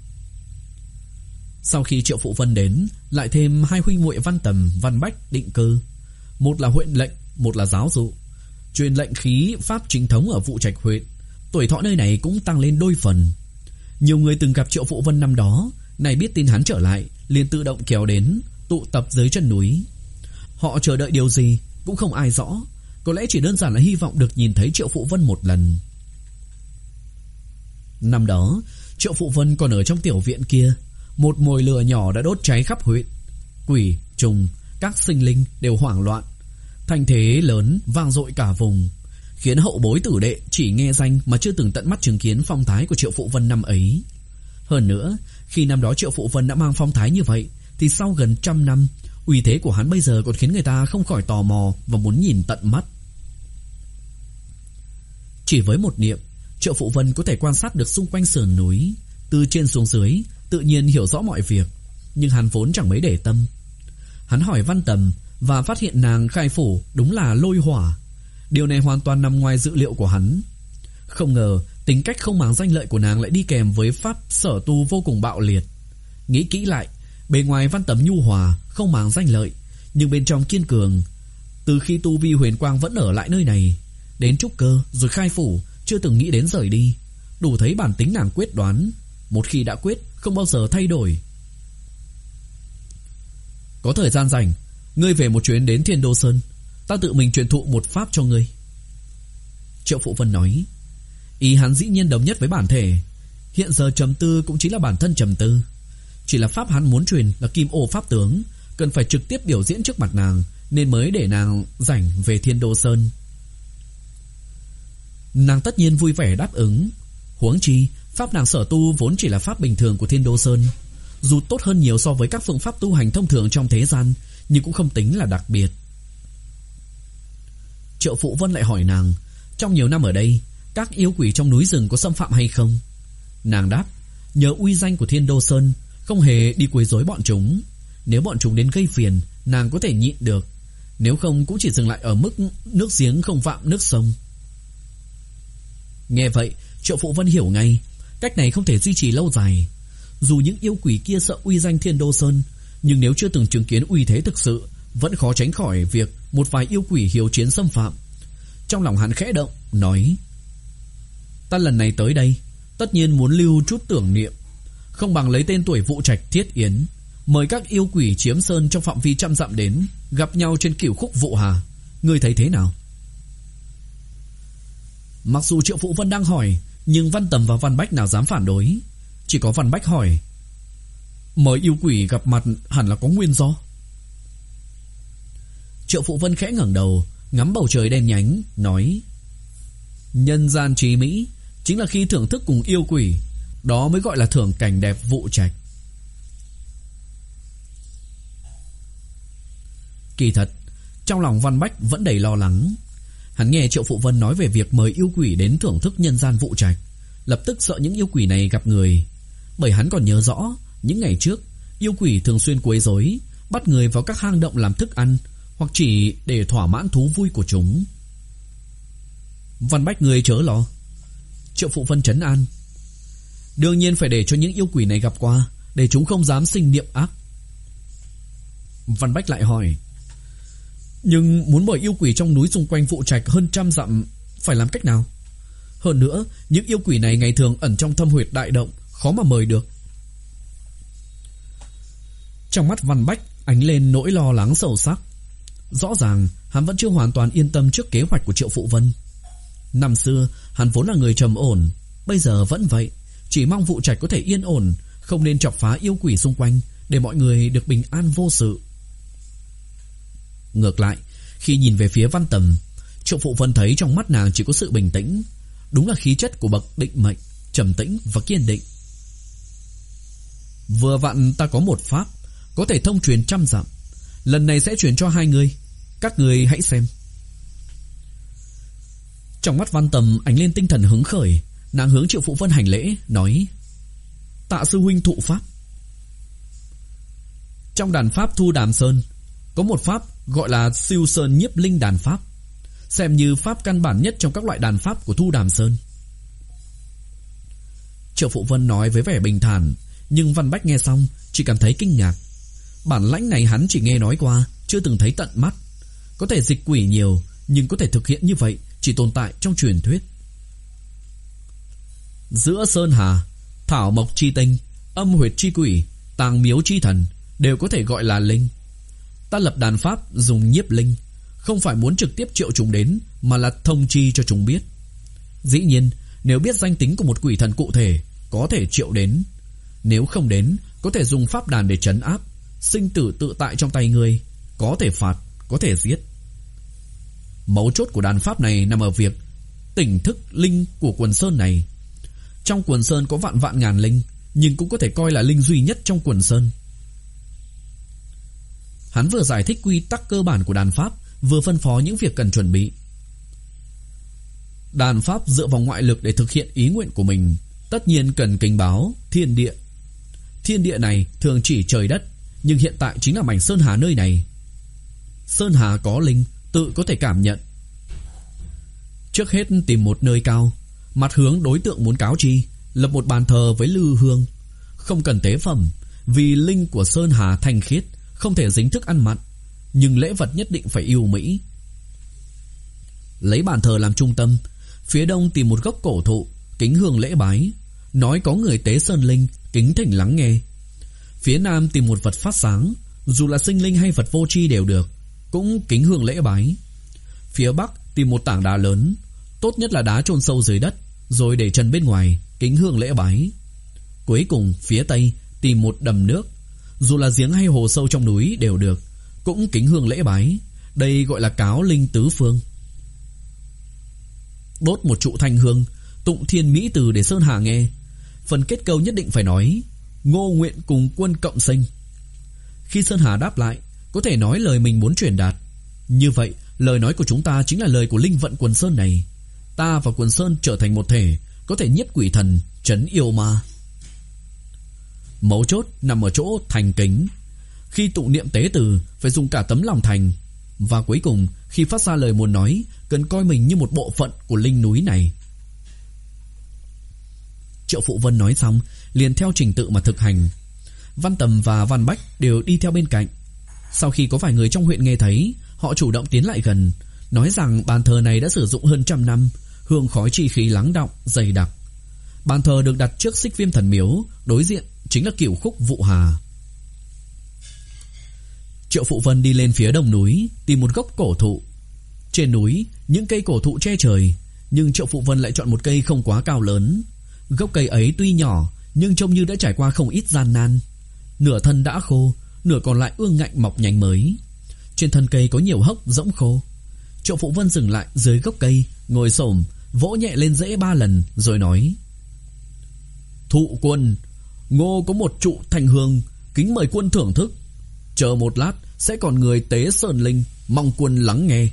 S1: Sau khi Triệu Phụ Vân đến, lại thêm hai huynh muội Văn Tầm, Văn Bách định cư. Một là huyện lệnh, một là giáo dụ, truyền lệnh khí pháp chính thống ở Vụ Trạch huyện. Tuổi thọ nơi này cũng tăng lên đôi phần. Nhiều người từng gặp Triệu Phụ Vân năm đó, này biết tin hắn trở lại, liền tự động kéo đến, tụ tập dưới chân núi. Họ chờ đợi điều gì cũng không ai rõ, có lẽ chỉ đơn giản là hy vọng được nhìn thấy Triệu Phụ Vân một lần. Năm đó, Triệu Phụ Vân còn ở trong tiểu viện kia, một mồi lửa nhỏ đã đốt cháy khắp huyện. Quỷ, trùng, các sinh linh đều hoảng loạn. Thanh thế lớn vang dội cả vùng, khiến hậu bối tử đệ chỉ nghe danh mà chưa từng tận mắt chứng kiến phong thái của Triệu Phụ Vân năm ấy. Hơn nữa, khi năm đó Triệu Phụ Vân đã mang phong thái như vậy, thì sau gần trăm năm, uy thế của hắn bây giờ còn khiến người ta không khỏi tò mò và muốn nhìn tận mắt. Chỉ với một niệm, Triệu Phụ Vân có thể quan sát được xung quanh sườn núi, từ trên xuống dưới, tự nhiên hiểu rõ mọi việc. Nhưng hắn vốn chẳng mấy để tâm. Hắn hỏi Văn Tầm và phát hiện nàng khai phủ đúng là lôi hỏa. Điều này hoàn toàn nằm ngoài dự liệu của hắn. Không ngờ tính cách không màng danh lợi của nàng lại đi kèm với pháp sở tu vô cùng bạo liệt. Nghĩ kỹ lại, bề ngoài Văn Tầm nhu hòa, không màng danh lợi, nhưng bên trong kiên cường. Từ khi tu vi huyền quang vẫn ở lại nơi này, đến trúc cơ rồi khai phủ, chưa từng nghĩ đến rời đi. Đủ thấy bản tính nàng quyết đoán, một khi đã quyết không bao giờ thay đổi. Có thời gian rảnh, ngươi về một chuyến đến Thiên Đô Sơn, ta tự mình truyền thụ một pháp cho ngươi. Triệu Phụ Vân nói. Ý hắn dĩ nhiên đồng nhất với bản thể. Hiện giờ trầm tư cũng chính là bản thân trầm tư. Chỉ là pháp hắn muốn truyền là Kim Ô pháp tướng, cần phải trực tiếp biểu diễn trước mặt nàng, nên mới để nàng rảnh về Thiên Đô Sơn. Nàng tất nhiên vui vẻ đáp ứng. Huống chi pháp nàng sở tu vốn chỉ là pháp bình thường của Thiên Đô Sơn, dù tốt hơn nhiều so với các phương pháp tu hành thông thường trong thế gian, nhưng cũng không tính là đặc biệt. Triệu Phụ Vân lại hỏi nàng, trong nhiều năm ở đây, các yêu quỷ trong núi rừng có xâm phạm hay không? Nàng đáp, nhờ uy danh của Thiên Đô Sơn, không hề đi quấy rối bọn chúng. Nếu bọn chúng đến gây phiền, nàng có thể nhịn được. Nếu không cũng chỉ dừng lại ở mức nước giếng không phạm nước sông. Nghe vậy, Triệu Phụ Vân hiểu ngay, cách này không thể duy trì lâu dài. Dù những yêu quỷ kia sợ uy danh Thiên Đô Sơn, nhưng nếu chưa từng chứng kiến uy thế thực sự, vẫn khó tránh khỏi việc một vài yêu quỷ hiếu chiến xâm phạm. Trong lòng hắn khẽ động, nói, ta lần này tới đây, tất nhiên muốn lưu chút tưởng niệm, không bằng lấy tên tuổi Vụ Trạch thiết yến, mời các yêu quỷ chiếm sơn trong phạm vi trăm dặm đến, gặp nhau trên cửu khúc Vụ Hà. Ngươi thấy thế nào? Mặc dù Triệu Phụ Vân đang hỏi, nhưng Văn Tầm và Văn Bách nào dám phản đối. Chỉ có Văn Bách hỏi, mời yêu quỷ gặp mặt hẳn là có nguyên do. Triệu Phụ Vân khẽ ngẩng đầu, ngắm bầu trời đen nhánh, nói, nhân gian trí mỹ chính là khi thưởng thức cùng yêu quỷ, đó mới gọi là thưởng cảnh đẹp Vụ Trạch. Kỳ thật, trong lòng Văn Bách vẫn đầy lo lắng. Hắn nghe Triệu Phụ Vân nói về việc mời yêu quỷ đến thưởng thức nhân gian Vụ Trạch, lập tức sợ những yêu quỷ này gặp người. Bởi hắn còn nhớ rõ, những ngày trước, yêu quỷ thường xuyên quấy rối, bắt người vào các hang động làm thức ăn, hoặc chỉ để thỏa mãn thú vui của chúng. Văn Bách người chớ lo. Triệu Phụ Vân trấn an. Đương nhiên phải để cho những yêu quỷ này gặp qua, để chúng không dám sinh niệm ác. Văn Bách lại hỏi, nhưng muốn mời yêu quỷ trong núi xung quanh Vụ Trạch hơn trăm dặm, phải làm cách nào? Hơn nữa, những yêu quỷ này ngày thường ẩn trong thâm huyệt đại động, khó mà mời được. Trong mắt Văn Bách ánh lên nỗi lo lắng sâu sắc. Rõ ràng hắn vẫn chưa hoàn toàn yên tâm trước kế hoạch của Triệu Phụ Vân. Năm xưa hắn vốn là người trầm ổn, bây giờ vẫn vậy, chỉ mong Vụ Trạch có thể yên ổn, không nên chọc phá yêu quỷ xung quanh, để mọi người được bình an vô sự. Ngược lại, Khi nhìn về phía Văn Tầm, Triệu Phụ Vân thấy trong mắt nàng chỉ có sự bình tĩnh. Đúng là khí chất của bậc định mệnh, trầm tĩnh và kiên định. Vừa vặn ta có một pháp có thể thông truyền trăm dặm, lần này sẽ truyền cho hai người. Các người hãy xem. Trong mắt Văn Tầm ánh lên tinh thần hứng khởi. Nàng hướng Triệu Phụ Vân hành lễ, nói: Tạ sư huynh thụ pháp. Trong đàn pháp Thu Đàm Sơn có một pháp gọi là Siêu Sơn Nhiếp Linh đàn pháp, xem như pháp căn bản nhất trong các loại đàn pháp của Thu Đàm Sơn. Triệu Phụ Vân nói với vẻ bình thản, nhưng Văn Bách nghe xong chỉ cảm thấy kinh ngạc. Bản lãnh này hắn chỉ nghe nói qua, chưa từng thấy tận mắt. Có thể dịch quỷ nhiều, nhưng có thể thực hiện như vậy chỉ tồn tại trong truyền thuyết. Giữa sơn hà, thảo mộc chi tinh, âm huyệt chi quỷ, tàng miếu chi thần đều có thể gọi là linh. Ta lập đàn pháp dùng nhiếp linh, không phải muốn trực tiếp triệu chúng đến, mà là thông chi cho chúng biết. Dĩ nhiên, nếu biết danh tính của một quỷ thần cụ thể, có thể triệu đến. Nếu không đến, có thể dùng pháp đàn để trấn áp. Sinh tử tự tại trong tay người, có thể phạt, có thể giết. Mấu chốt của đàn pháp này nằm ở việc tỉnh thức linh của quần sơn này. Trong quần sơn có vạn vạn ngàn linh, nhưng cũng có thể coi là linh duy nhất trong quần sơn. Hắn vừa giải thích quy tắc cơ bản của đàn pháp, vừa phân phó những việc cần chuẩn bị. Đàn pháp dựa vào ngoại lực để thực hiện ý nguyện của mình, tất nhiên cần kính báo thiên địa. Thiên địa này thường chỉ trời đất, nhưng hiện tại chính là mảnh sơn hà nơi này. Sơn hà có linh, tự có thể cảm nhận. Trước hết tìm một nơi cao, mặt hướng đối tượng muốn cáo chi, lập một bàn thờ với lư hương. Không cần tế phẩm, vì linh của sơn hà thanh khiết, không thể dính thức ăn mặn, nhưng lễ vật nhất định phải yêu mỹ. Lấy bàn thờ làm trung tâm, phía đông tìm một gốc cổ thụ, kính hương lễ bái, nói có người tế sơn linh, kính thỉnh lắng nghe. Phía nam tìm một vật phát sáng, dù là sinh linh hay vật vô tri đều được, cũng kính hương lễ bái. Phía bắc tìm một tảng đá lớn, tốt nhất là đá chôn sâu dưới đất, rồi để chân bên ngoài, kính hương lễ bái. Cuối cùng phía tây tìm một đầm nước, dù là giếng hay hồ sâu trong núi đều được, cũng kính hương lễ bái. Đây gọi là cáo linh tứ phương. Đốt một trụ thanh hương, tụng thiên mỹ từ để sơn hà nghe. Phần kết câu nhất định phải nói: Ngô nguyện cùng quân cộng sinh. Khi sơn hà đáp lại, có thể nói lời mình muốn truyền đạt. Như vậy, lời nói của chúng ta chính là lời của linh vận quần sơn này. Ta và quần sơn trở thành một thể, có thể nhiếp quỷ thần, trấn yêu ma. Mấu chốt nằm ở chỗ thành kính. Khi tụng niệm tế từ, phải dùng cả tấm lòng thành. Và cuối cùng, khi phát ra lời muốn nói, cần coi mình như một bộ phận của linh núi này. Triệu Phụ Vân nói xong, liền theo trình tự mà thực hành. Văn Tầm và Văn Bách đều đi theo bên cạnh. Sau khi có vài người trong huyện nghe thấy, họ chủ động tiến lại gần, nói rằng bàn thờ này đã sử dụng hơn trăm năm, hương khói chi khí lắng đọng, dày đặc. Bàn thờ được đặt trước Xích Viêm Thần Miếu, đối diện chính là Cửu Khúc Vụ Hà. Triệu Phụ Vân đi lên phía đông núi, tìm một gốc cổ thụ. Trên núi, những cây cổ thụ che trời, nhưng Triệu Phụ Vân lại chọn một cây không quá cao lớn. Gốc cây ấy tuy nhỏ, nhưng trông như đã trải qua không ít gian nan. Nửa thân đã khô, nửa còn lại ương ngạnh mọc nhánh mới. Trên thân cây có nhiều hốc rỗng khô. Triệu Phụ Vân dừng lại dưới gốc cây, ngồi xổm, vỗ nhẹ lên rễ ba lần, rồi nói: Thụ quân, Ngô có một trụ thanh hương, kính mời quân thưởng thức. Chờ một lát sẽ còn người tế sơn linh, mong quân lắng nghe.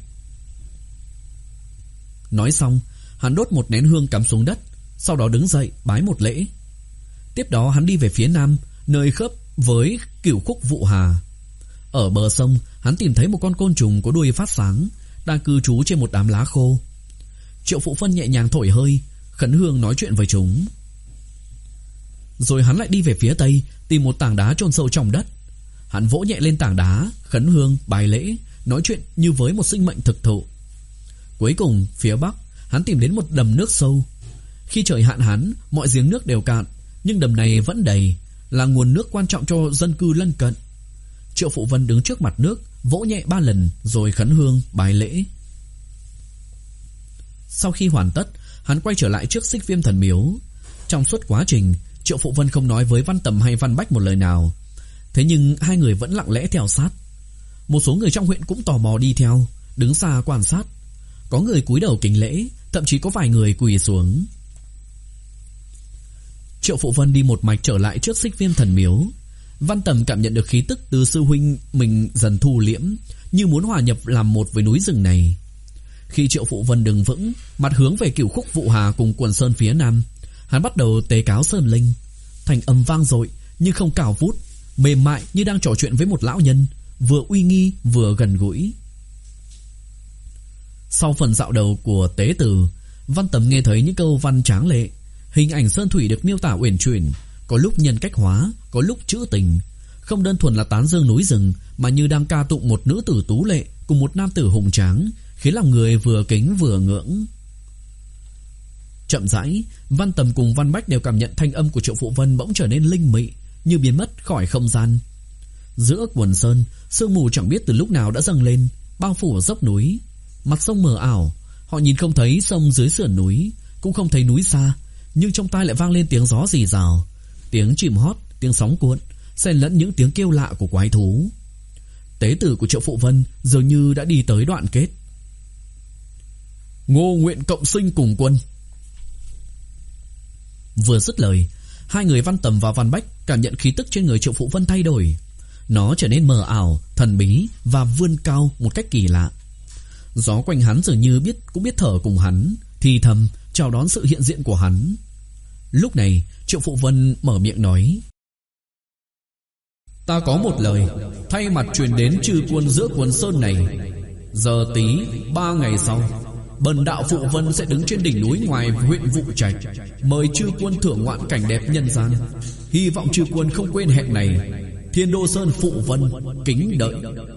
S1: Nói xong, hắn đốt một nén hương cắm xuống đất, sau đó đứng dậy bái một lễ. Tiếp đó hắn đi về phía nam, nơi khớp với Cửu Khúc Vụ Hà. Ở bờ sông, hắn tìm thấy một con côn trùng có đuôi phát sáng, đang cư trú trên một đám lá khô. Triệu Phụ Vân nhẹ nhàng thổi hơi, khấn hương nói chuyện với chúng. Rồi hắn lại đi về phía tây, tìm một tảng đá chôn sâu trong đất. Hắn vỗ nhẹ lên tảng đá, khấn hương, bài lễ, nói chuyện như với một sinh mệnh thực thụ. Cuối cùng, phía bắc, hắn tìm đến một đầm nước sâu. Khi trời hạn hán, mọi giếng nước đều cạn, nhưng đầm này vẫn đầy, là nguồn nước quan trọng cho dân cư lân cận. Triệu Phụ Vân đứng trước mặt nước, vỗ nhẹ ba lần, rồi khấn hương, bài lễ. Sau khi hoàn tất, hắn quay trở lại trước Xích Viêm Thần Miếu. Trong suốt quá trình, Triệu Phụ Vân không nói với Văn Tầm hay Văn Bách một lời nào. Thế nhưng hai người vẫn lặng lẽ theo sát. Một số người trong huyện cũng tò mò đi theo, đứng xa quan sát. Có người cúi đầu kính lễ, thậm chí có vài người quỳ xuống. Triệu Phụ Vân đi một mạch trở lại trước Xích Viêm Thần Miếu. Văn Tầm cảm nhận được khí tức từ sư huynh mình dần thu liễm, như muốn hòa nhập làm một với núi rừng này. Khi Triệu Phụ Vân đứng vững, mặt hướng về Cửu Khúc Vụ Hà cùng quần sơn phía nam, hắn bắt đầu tế cáo sơn linh. Thành âm vang dội nhưng không cao vút, mềm mại như đang trò chuyện với một lão nhân, vừa uy nghi vừa gần gũi. Sau phần dạo đầu của tế từ, Văn Tầm nghe thấy những câu văn tráng lệ. Hình ảnh sơn thủy được miêu tả uyển chuyển, có lúc nhân cách hóa, có lúc trữ tình. Không đơn thuần là tán dương núi rừng, mà như đang ca tụng một nữ tử tú lệ cùng một nam tử hùng tráng, khiến lòng người vừa kính vừa ngưỡng. Chậm rãi, Văn Tầm cùng Văn Bách đều cảm nhận thanh âm của Triệu Phụ Vân bỗng trở nên linh mị, như biến mất khỏi không gian. Giữa quần sơn, sương mù chẳng biết từ lúc nào đã dâng lên, bao phủ dốc núi. Mặt sông mờ ảo, họ nhìn không thấy sông dưới sườn núi, cũng không thấy núi xa, nhưng trong tai lại vang lên tiếng gió rì rào, tiếng chim hót, tiếng sóng cuộn, xen lẫn những tiếng kêu lạ của quái thú. Tế tử của Triệu Phụ Vân dường như đã đi tới đoạn kết. Ngô nguyện cộng sinh cùng quân. Vừa dứt lời, hai người Văn Tầm và Văn Bách cảm nhận khí tức trên người Triệu Phụ Vân thay đổi. Nó trở nên mờ ảo, thần bí và vươn cao một cách kỳ lạ. Gió quanh hắn dường như biết cũng biết thở cùng hắn, thì thầm chào đón sự hiện diện của hắn. Lúc này Triệu Phụ Vân mở miệng nói: Ta có một lời thay mặt truyền đến chư quân giữa quần sơn này. Giờ tí ba ngày sau, bần đạo Phụ Vân sẽ đứng trên đỉnh núi ngoài huyện Vụ Trạch, mời chư quân thưởng ngoạn cảnh đẹp nhân gian. Hy vọng chư quân không quên hẹn này. Thiên Đô Sơn Phụ Vân kính đợi.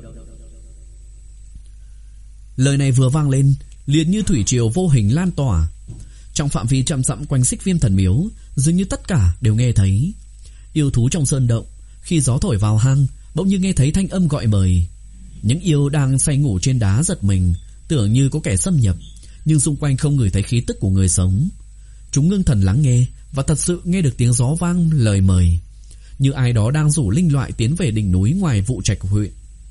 S1: Lời này vừa vang lên, liền như thủy triều vô hình lan tỏa. Trong phạm vi trăm dặm quanh Xích Viêm Thần Miếu, dường như tất cả đều nghe thấy. Yêu thú trong sơn động, khi gió thổi vào hang, bỗng như nghe thấy thanh âm gọi mời. Những yêu đang say ngủ trên đá giật mình, tưởng như có kẻ xâm nhập, nhưng xung quanh không ngửi thấy khí tức của người sống. Chúng ngưng thần lắng nghe và thật sự nghe được tiếng gió vang lời mời, như ai đó đang rủ linh loại tiến về đỉnh núi ngoài Vụ Trạch huyện.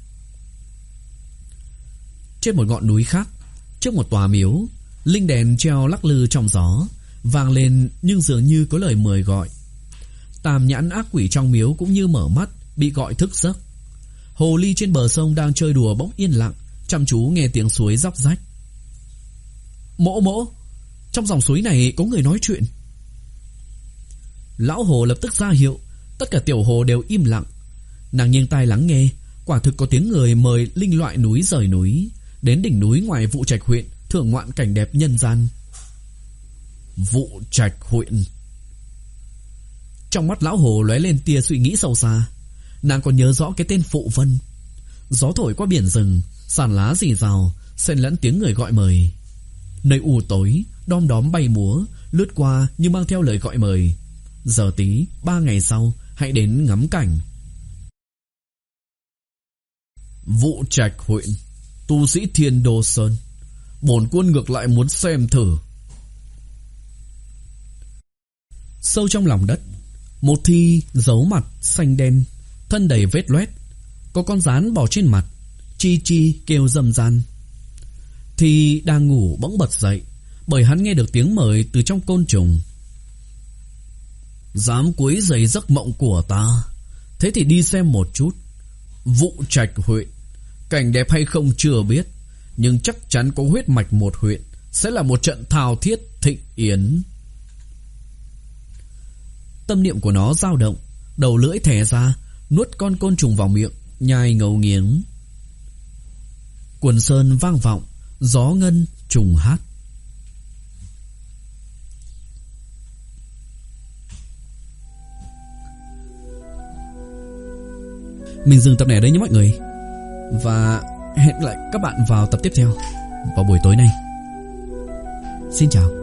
S1: Trên một ngọn núi khác, trước một tòa miếu, linh đèn treo lắc lư trong gió, vang lên nhưng dường như có lời mời gọi. Tam nhãn ác quỷ trong miếu cũng như mở mắt, bị gọi thức giấc. Hồ ly trên bờ sông đang chơi đùa bỗng yên lặng, chăm chú nghe tiếng suối róc rách. Mỗ mỗ, trong dòng suối này có người nói chuyện. Lão hồ lập tức ra hiệu, tất cả tiểu hồ đều im lặng. Nàng nghiêng tai lắng nghe, quả thực có tiếng người mời linh loại núi rời núi, đến đỉnh núi ngoài Vụ Trạch huyện thưởng ngoạn cảnh đẹp nhân gian. Vụ Trạch huyện. Trong mắt lão hồ lóe lên tia suy nghĩ sâu xa. Nàng còn nhớ rõ cái tên Phụ Vân. Gió thổi qua biển rừng, sàn lá rì rào, xen lẫn tiếng người gọi mời. Nơi u tối, đom đóm bay múa, lướt qua như mang theo lời gọi mời. Giờ tí, ba ngày sau, hãy đến ngắm cảnh. Vụ Trạch huyện, tu sĩ Thiên Đô Sơn. Bổn quân ngược lại muốn xem thử. Sâu trong lòng đất, một thi giấu mặt xanh đen, thân đầy vết loét, có con rán bò trên mặt, chi chi kêu rầm ran. Thi đang ngủ bỗng bật dậy, bởi hắn nghe được tiếng mời từ trong côn trùng. Dám quấy rầy giấc mộng của ta, thế thì đi xem một chút. Vụ Trạch huyện, cảnh đẹp hay không chưa biết, nhưng chắc chắn có huyết mạch một huyện, sẽ là một trận thao thiết thịnh yến. Tâm niệm của nó dao động, đầu lưỡi thè ra, nuốt con côn trùng vào miệng, nhai ngấu nghiến. Quần sơn vang vọng, gió ngân trùng hát. Mình dừng tập này ở đây nhé mọi người, và hẹn lại các bạn vào tập tiếp theo vào buổi tối nay. Xin chào.